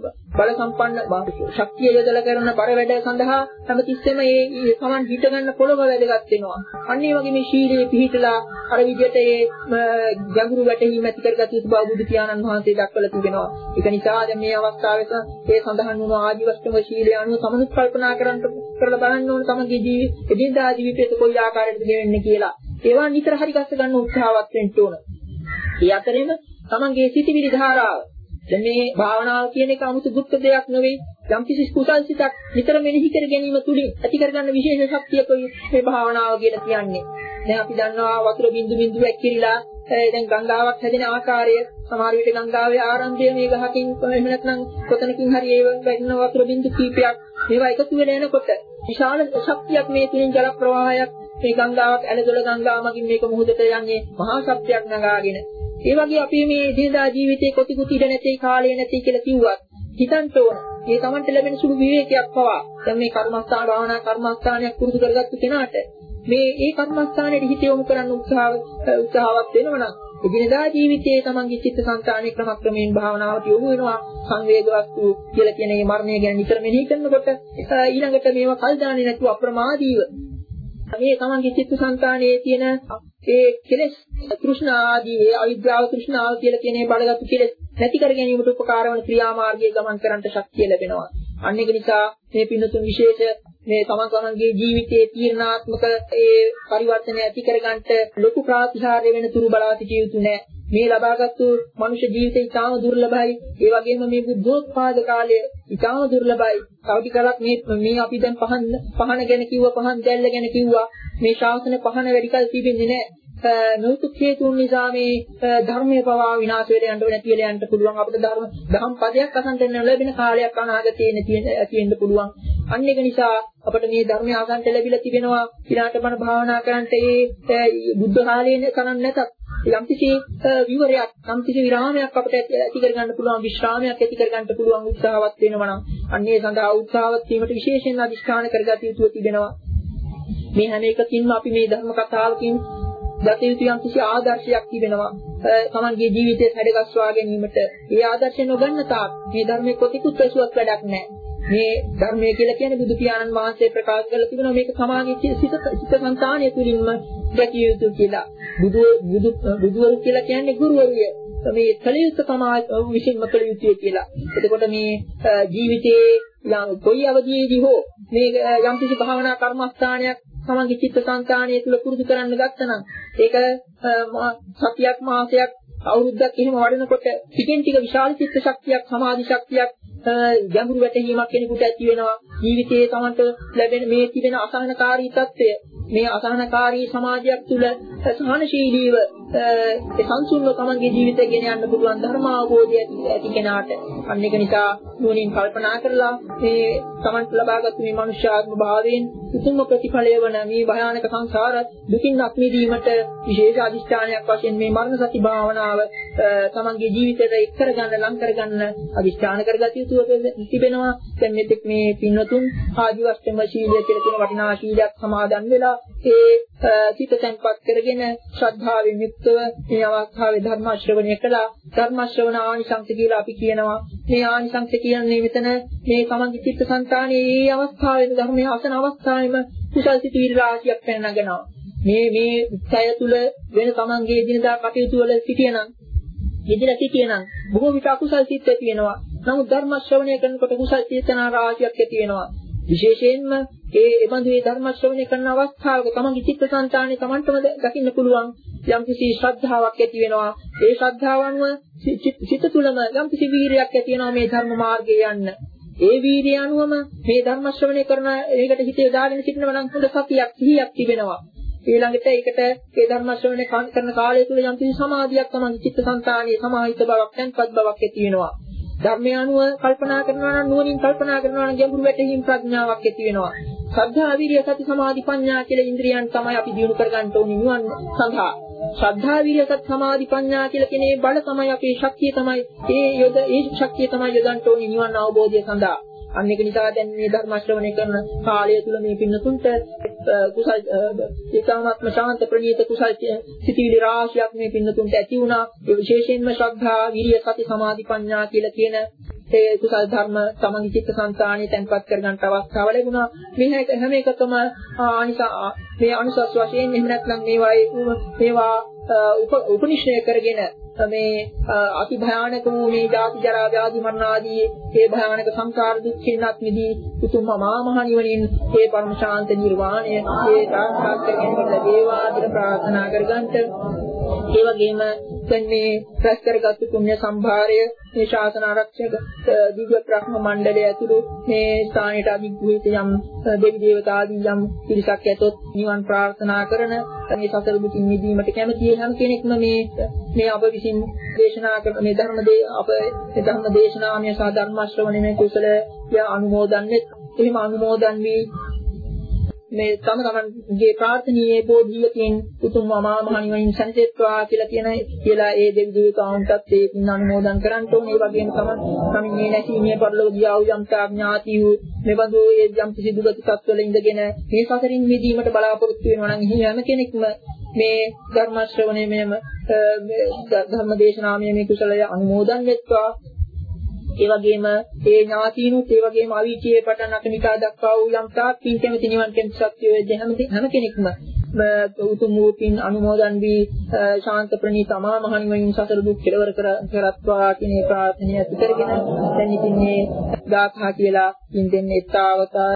බල සම්පන්න ශක්තිය යොදලා කරන බර වැඩ සඳහා හැමතිස්සෙම මේ සමන් හිට ගන්න පොළව වැදගත් වෙනවා. අන්න ඒ වගේ මේ ශීලයේ පිහිටලා අර විදිහට මේ ගැඹුරු වැටහීම ඇති කරගත යුතු බව බුදු පියාණන් වහන්සේ දක්වලා තිබෙනවා. ඒක නිසා දැන් මේ අවස්ථාවේක ඒ සඳහන් වුණු ආජීවස්තම ශීලය අනුව සමනුත් කල්පනා කරන්න කරලා බලන්න ඕන තමගේ ජීවිතේ එදිනදා ජීවිතයට කොයි ආකාරයකටද ගෙවෙන්නේ කියලා. ඒවා නිතර හරි ගස්ස ගන්න උත්සාහවත් වෙන්න ඕන. ඒ අතරින්ම තමන්ගේ සිතිවිලි ධාරාව දැන් මේ භාවනාව කියන එක 아무තු දුක්ඛ දෙයක් නෙවෙයි. යම් කිසි කුසල් සිතක් නිතර මෙනෙහි කර ගැනීම තුලින් ඇති කරගන්න විශේෂ ශක්තියකයි මේ භාවනාව කියලා කියන්නේ. දැන් අපි දන්නවා වතුර බින්දු බින්දු ඇක්කිරිලා දැන් ගංගාවක් හැදෙන ආකාරය සමහර විට ගංගාවේ ආරම්භය මේ ගහකින් එහෙම නැත්නම් කොතනකින් හරි ඒ වැටෙන වතුර බින්දු කීපයක් මේවා එකතු වෙලා එනකොට විශාල ශක්තියක් මේ තුලින් ජල ප්‍රවාහයක් මේ ගංගාවක් ඇලදොල ගංගාව මගින් මේක මුහුදට යන්නේ මහා ශක්තියක් නගාගෙන. ඒ වගේ අපි මේ දිනදා ජීවිතේ කොටි කුටි ඉඳ නැtei කාලය නැtei කියලා කිව්වත් හිතන්න ඕන. මේ Tamanට ලැබෙන සුළු විවේකයක් පවා දැන් මේ කර්මස්ථාන භාවනා කර්මස්ථානයක් පුරුදු කරගත්තු කෙනාට මේ ඒ කර්මස්ථානයේ හිත යොමු කරන්න උත්සාහ උත්සාහවත් වෙනවනම් දිනදා ජීවිතයේ Tamanගේ චිත්තසංතානයේ ක්‍රමක්‍රමයෙන් භාවනාවට යොමු වෙනවා. සංවේග වස්තු කියලා කියන මේ මරණය ගැන නිතර මෙනෙහි කරනකොට ඊළඟට මේවා කල් දාන්නේ නැතුව අප්‍රමාදීව මේ තමන්ගේ චිත්තසංතානයේ තියෙන ඒ කෙලෙස් තෘෂ්ණා ආදී ඒ අවිද්‍යාව තෘෂ්ණාව කියලා කියන මේ බලගත් කෙලෙස් නැති කර ගැනීමට උපකාර වන ක්‍රියාමාර්ගයේ ගමන් කරන්නට ශක්තිය ලැබෙනවා. අන්න ඒක නිසා මේ පින්නතුන් විශේෂ මේ තමන් තමන්ගේ ජීවිතයේ තීරණාත්මක ඒ පරිවර්තනය ඇති කරගන්නට ලොකු ප්‍රාතිහාර්ය වෙන තුරු බලා සිටිය යුතු නැහැ. මේ ලබාගත්තු මනුෂ්‍ය ජීවිතය ඉතාම දුර්ලභයි. ඒ වගේම මේ බුද්ධෝත්පාද කාලය ඉතාම දුර්ලභයි. කවටි කරක් මේ මේ අපි දැන් පහන් පහන ගැන කිව්වා, පහන් දැල්ල ගැන කිව්වා. මේ ශාසන පහන වැඩි කල තිබෙන්නේ නැහැ. නොයෙකුත් හේතුන් නිසා මේ ධර්මයේ පවා විනාශ වෙලා යන්න නැති වෙලා යන්න පුළුවන්. අපිට ධර්ම දහම් පදයක් අසන්න ලැබෙන කාලයක් අනාගතයේ තියෙන්න පුළුවන්. අන්න ඒක නිසා අපිට මේ ධර්මය අසන්න ලැබිලා තිබෙනවා. ඊළාට බණ භාවනා කරන්ට ඒ බුද්ධ කාලයේ කරන්නේ නැතත් යම්කිසි විවරයක් යම්කිසි විරාමයක් අපිට ඇති කර ගන්න පුළුවන්, විශ්‍රාමයක් ඇති කර ගන්න පුළුවන් උත්සාහවත් වෙනවා නම් අන්නේ සඳහා උත්සාහවත් වීමට විශේෂයෙන් අධිෂ්ඨාන කරගත යුතු තිබෙනවා. මේ හැම එකකින්ම අපි මේ ධර්ම කතාවකින් ගත යුතු යම්කිසි ආදර්ශයක් තිබෙනවා. තමන්ගේ ජීවිතයේ හැඩගස්වා ගැනීමට ඒ ආදර්ශය නොගන්න තාක් මේ ධර්මයේ කොතිකුත් ඇසුවක් වැඩක් නැහැ. මේ ධර්මය කියලා කියන්නේ බුදු පියාණන් වහන්සේ ප්‍රකාශ කරලා තිබෙනවා මේක සමාගයේ සිත සිත සංතානය තුළින්ම දැකිය යුතු කියලා. බුදු බුදු බුදුවරු කියලා කියන්නේ ගුරුවරුය. මේ කලියුත් සමාජ විසින්ම කළ යුතුය කියලා. එතකොට මේ ජීවිතයේ කොයි අවධියේදී හෝ මේ යම්කිසි භාවනා කර්මස්ථානයක් තමන්ගේ චිත්ත සංතානය තුළ පුරුදු කරන්න ගත්තනම් ඒක සතියක් මාසයක් අවුරුද්දක් එහෙම වඩනකොට ටිකෙන් ටික විශාල චිත්ත ශක්තියක් සමාධි ශක්තියක් ගැඹුරු වැටහීමක් කෙනෙකුට ඇති වෙනවා. ජීවිතයේ තමන්ට ලැබෙන මේ තිබෙන අසහනකාරී තත්ත්වය, මේ අසහනකාරී සමාජයක් තුළ සහනශීලීව ඒ සංසුන්ව තමන්ගේ ජීවිතය ගෙන යන්න පුළුවන් ධර්ම අවබෝධය ඇති කෙනාට අන්න ඒක නිසා නුවණින් කල්පනා කරලා මේ තමන්ට ලබාගත් මේ මනුෂ්‍යාත්ම භාවයෙන් උතුම් ප්‍රතිඵලය වන මේ භයානක සංසාර දුකින් අත් මිදීමට විශේෂ අධිෂ්ඨානයක් වශයෙන් මේ මරණ සති භාවනාව තමන්ගේ ජීවිතයට එක් කරගන්න ලං කරගන්න අධිෂ්ඨාන කරගත යුතු තිබෙනවා. දැන් මෙතෙක් මේ පින්වතුන් ආදිවස්තම ශීලය කියලා කියන වටිනා ශීලයක් සමාදන් වෙලා ඒ සිත තැන්පත් කරගෙන ශ්‍රද්ධාවෙන් යුක්තව මේ අවස්ථාවේ ධර්ම ශ්‍රවණය කළා. ධර්ම ශ්‍රවණ ආනිසංස කියලා අපි කියනවා. මේ ආනිසංස කියන්නේ මෙතන මේ තමන්ගේ චිත්තසංතානයේ මේ අවස්ථාවේ ධර්මයේ අසන අවස්ථාවේම කුසල් සිතිවිලි රාශියක් පැන නගනවා. මේ මේ උත්සය තුල වෙන තමන්ගේ දිනදා කටයුතු වල සිටියනම් යෙදලා සිටියනම් බොහෝ විට අකුසල් සිත් ඇති වෙනවා. නමුත් ධර්ම ශ්‍රවණය කරනකොට කුසල් චේතනා රාශියක් ඇති වෙනවා. විශේෂයෙන්ම ඒ එබඳු ඒ ධර්ම ශ්‍රවණය කරන අවස්ථාවක තමන්ගේ චිත්තසංතානයේ තමන්ටම දකින්න පුළුවන් යම්කිසි ශ්‍රද්ධාවක් ඇති වෙනවා. ඒ ශ්‍රද්ධාවන්ව සිත තුළම යම්කිසි වීරියක් ඇති වෙනවා මේ ධර්ම මාර්ගයේ යන්න. ඒ වීරිය අනුවම මේ ධර්ම ශ්‍රවණය කරන ඒකට හිතේ දාගෙන සිටිනවා නම් හොඳ සතියක් සිහියක් තිබෙනවා. ඊළඟට ඒකට ඒ ධර්ම ශ්‍රවණය කරන කාලය තුළ යම්කිසි සමාධියක් තමන්ගේ චිත්තසංතානයේ සමාහිත බවක්, තැන්පත් බවක් ඇති වෙනවා. ධර්මය අනුව කල්පනා කරනවා නම් නුවණින් කල්පනා කරනවා නම් ගැඹුරු වැටහීම් ප්‍රඥාවක් ඇති වෙනවා. ශ්‍රද්ධා, විරිය, සති, සමාධි, ප්‍රඥා කියලා ඉන්ද්‍රියන් තමයි අපි දිනු කරගන්න ඕනේ නිවන් සඳහා. ශ්‍රද්ධා, විරිය, සති, සමාධි, ප්‍රඥා කියලා කියන මේ බල තමයි අපේ ශක්තිය තමයි ඒ යොද ඒ ශක්තිය තමයි යොදන්න ඕනේ නිවන් අවබෝධය සඳහා. අන්න ඒක නිසා දැන් මේ ධර්ම ශ්‍රවණය කරන කාලය තුල මේ පින්නතුන්ට කුසල් ඒකාත්ම ශාන්ත ප්‍රණීත කුසල් සිතිවිලි රාශියක් මේ පින්නතුන්ට ඇති වුණා. ඒ විශේෂයෙන්ම ශ්‍රද්ධා, විරිය, සති, සමාධි, ප්‍රඥා කියලා කියන ඒ කුසල් ධර්ම තමන්ගේ චිත්තසංතානයේ තැන්පත් කරගන්න අවස්ථාව ලැබුණා. මේ හැම එකකම අනිසා මේ අනුසස් වශයෙන් එහෙම නැත්නම් මේවා මේවා උපනිශ්‍රය කරගෙන මේ අති භයානක වූ මේ ජාති ජරා ව්‍යාධි මරණ ආදී ඒ භයානක සංසාර දුක්ඛින්වත් මිදී උතුම් මහා මහ නිවනින් ඒ පරම ශාන්ත නිර්වාණය ඒ සාක්ෂාත් කර ගැනීමට ලැබේවා කියලා ප්‍රාර්ථනා කරගන්නට ඒ වගේම දැන් මේ රැස් කරගත් පුණ්‍ය සම්භාරය මේ ශාසන ආරක්ෂක දිව්‍ය බ්‍රහ්ම මණ්ඩලය ඇතුළු මේ ස්ථානයට අධිග්‍රහිත යම් දෙවි දේවතාදී යම් පිරිසක් ඇතොත් නිවන් ප්‍රාර්ථනා කරන මේ සසර දුකින් මිදීමට කැමති හැම කෙනෙක්ම මේ මේ අප විසින් දේශනා කරන මේ ධර්ම දේ අප මේ ධර්ම දේශනාමය සහ ධර්ම ශ්‍රවණයේ කුසලය අනුමෝදන් වෙත් එහෙම අනුමෝදන් වී මේ තම තමන්ගේ ප්‍රාර්ථනීය බෝධියකින් උතුම් අමා මහ නිවනින් සැනසෙත්වා කියලා කියන කියලා ඒ දෙවි දේවතාවුන්ටත් ඒ පින් අනුමෝදන් කරන්න ඕනේ. ඒ වගේම තමයි සමින්නේ නැසීමේ පරිලෝකිය ආ යම් ඥාති වූ මෙබඳු ඒ යම් කිසි දුගති තත්වල ඉඳගෙන මේ සසරින් මිදීමට බලාපොරොත්තු වෙනවා නම් එහි හැම කෙනෙක්ම මේ ධර්ම ශ්‍රවණයේ මෙම ධර්ම දේශනාමය මේ කුසලය අනුමෝදන් වෙත්වා. ඒ වගේම ඒ ඥාතිනුත් ඒ වගේම අවීචයේ පටන් අකනිකා දක්වා වූ යම් තාක් පින් කැමති නිවන් කැමති ශක්තිය වෙද්දී හැම කෙනෙක්ම උතුම් වූ පින් අනුමෝදන් වී ශාන්ත ප්‍රණීත අමා මහ නිවනින් සසර දුක් කෙලවර කරත්වා කියන ප්‍රාර්ථනය ඇති කරගෙන දැන් ඉතින් මේ ගාථා කියලා පින් දෙන්නේ තාවතා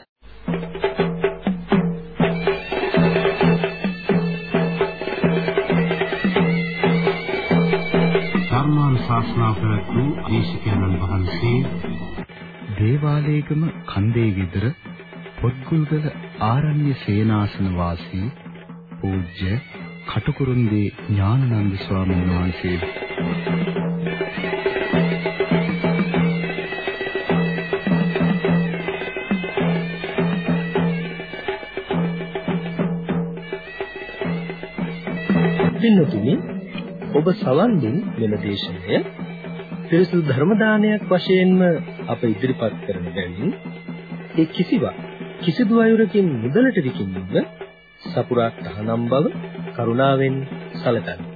ශාස්ත්‍රා ප්‍රතු දේශකයන්න් වහන්සේ දේවාලේගම කන්දේ විතර පොත්ගුල්ගල ආරණ්‍ය සේනාසන වාසී පූජ්‍ය කටුකුරුන්දී ඥානানন্দ ස්වාමීන් වහන්සේ පින්තුනි ඔබ සවන් දුන් මෙම දේශනය පිරිසුදු ධර්ම දානයක් වශයෙන්ම අප ඉදිරිපත් කරන බැවින් ඒ කිසිවක් කිසිදු අයුරකින් මුදලට විකිණීම සපුරා තහනම් බව කරුණාවෙන් සැලකන්න.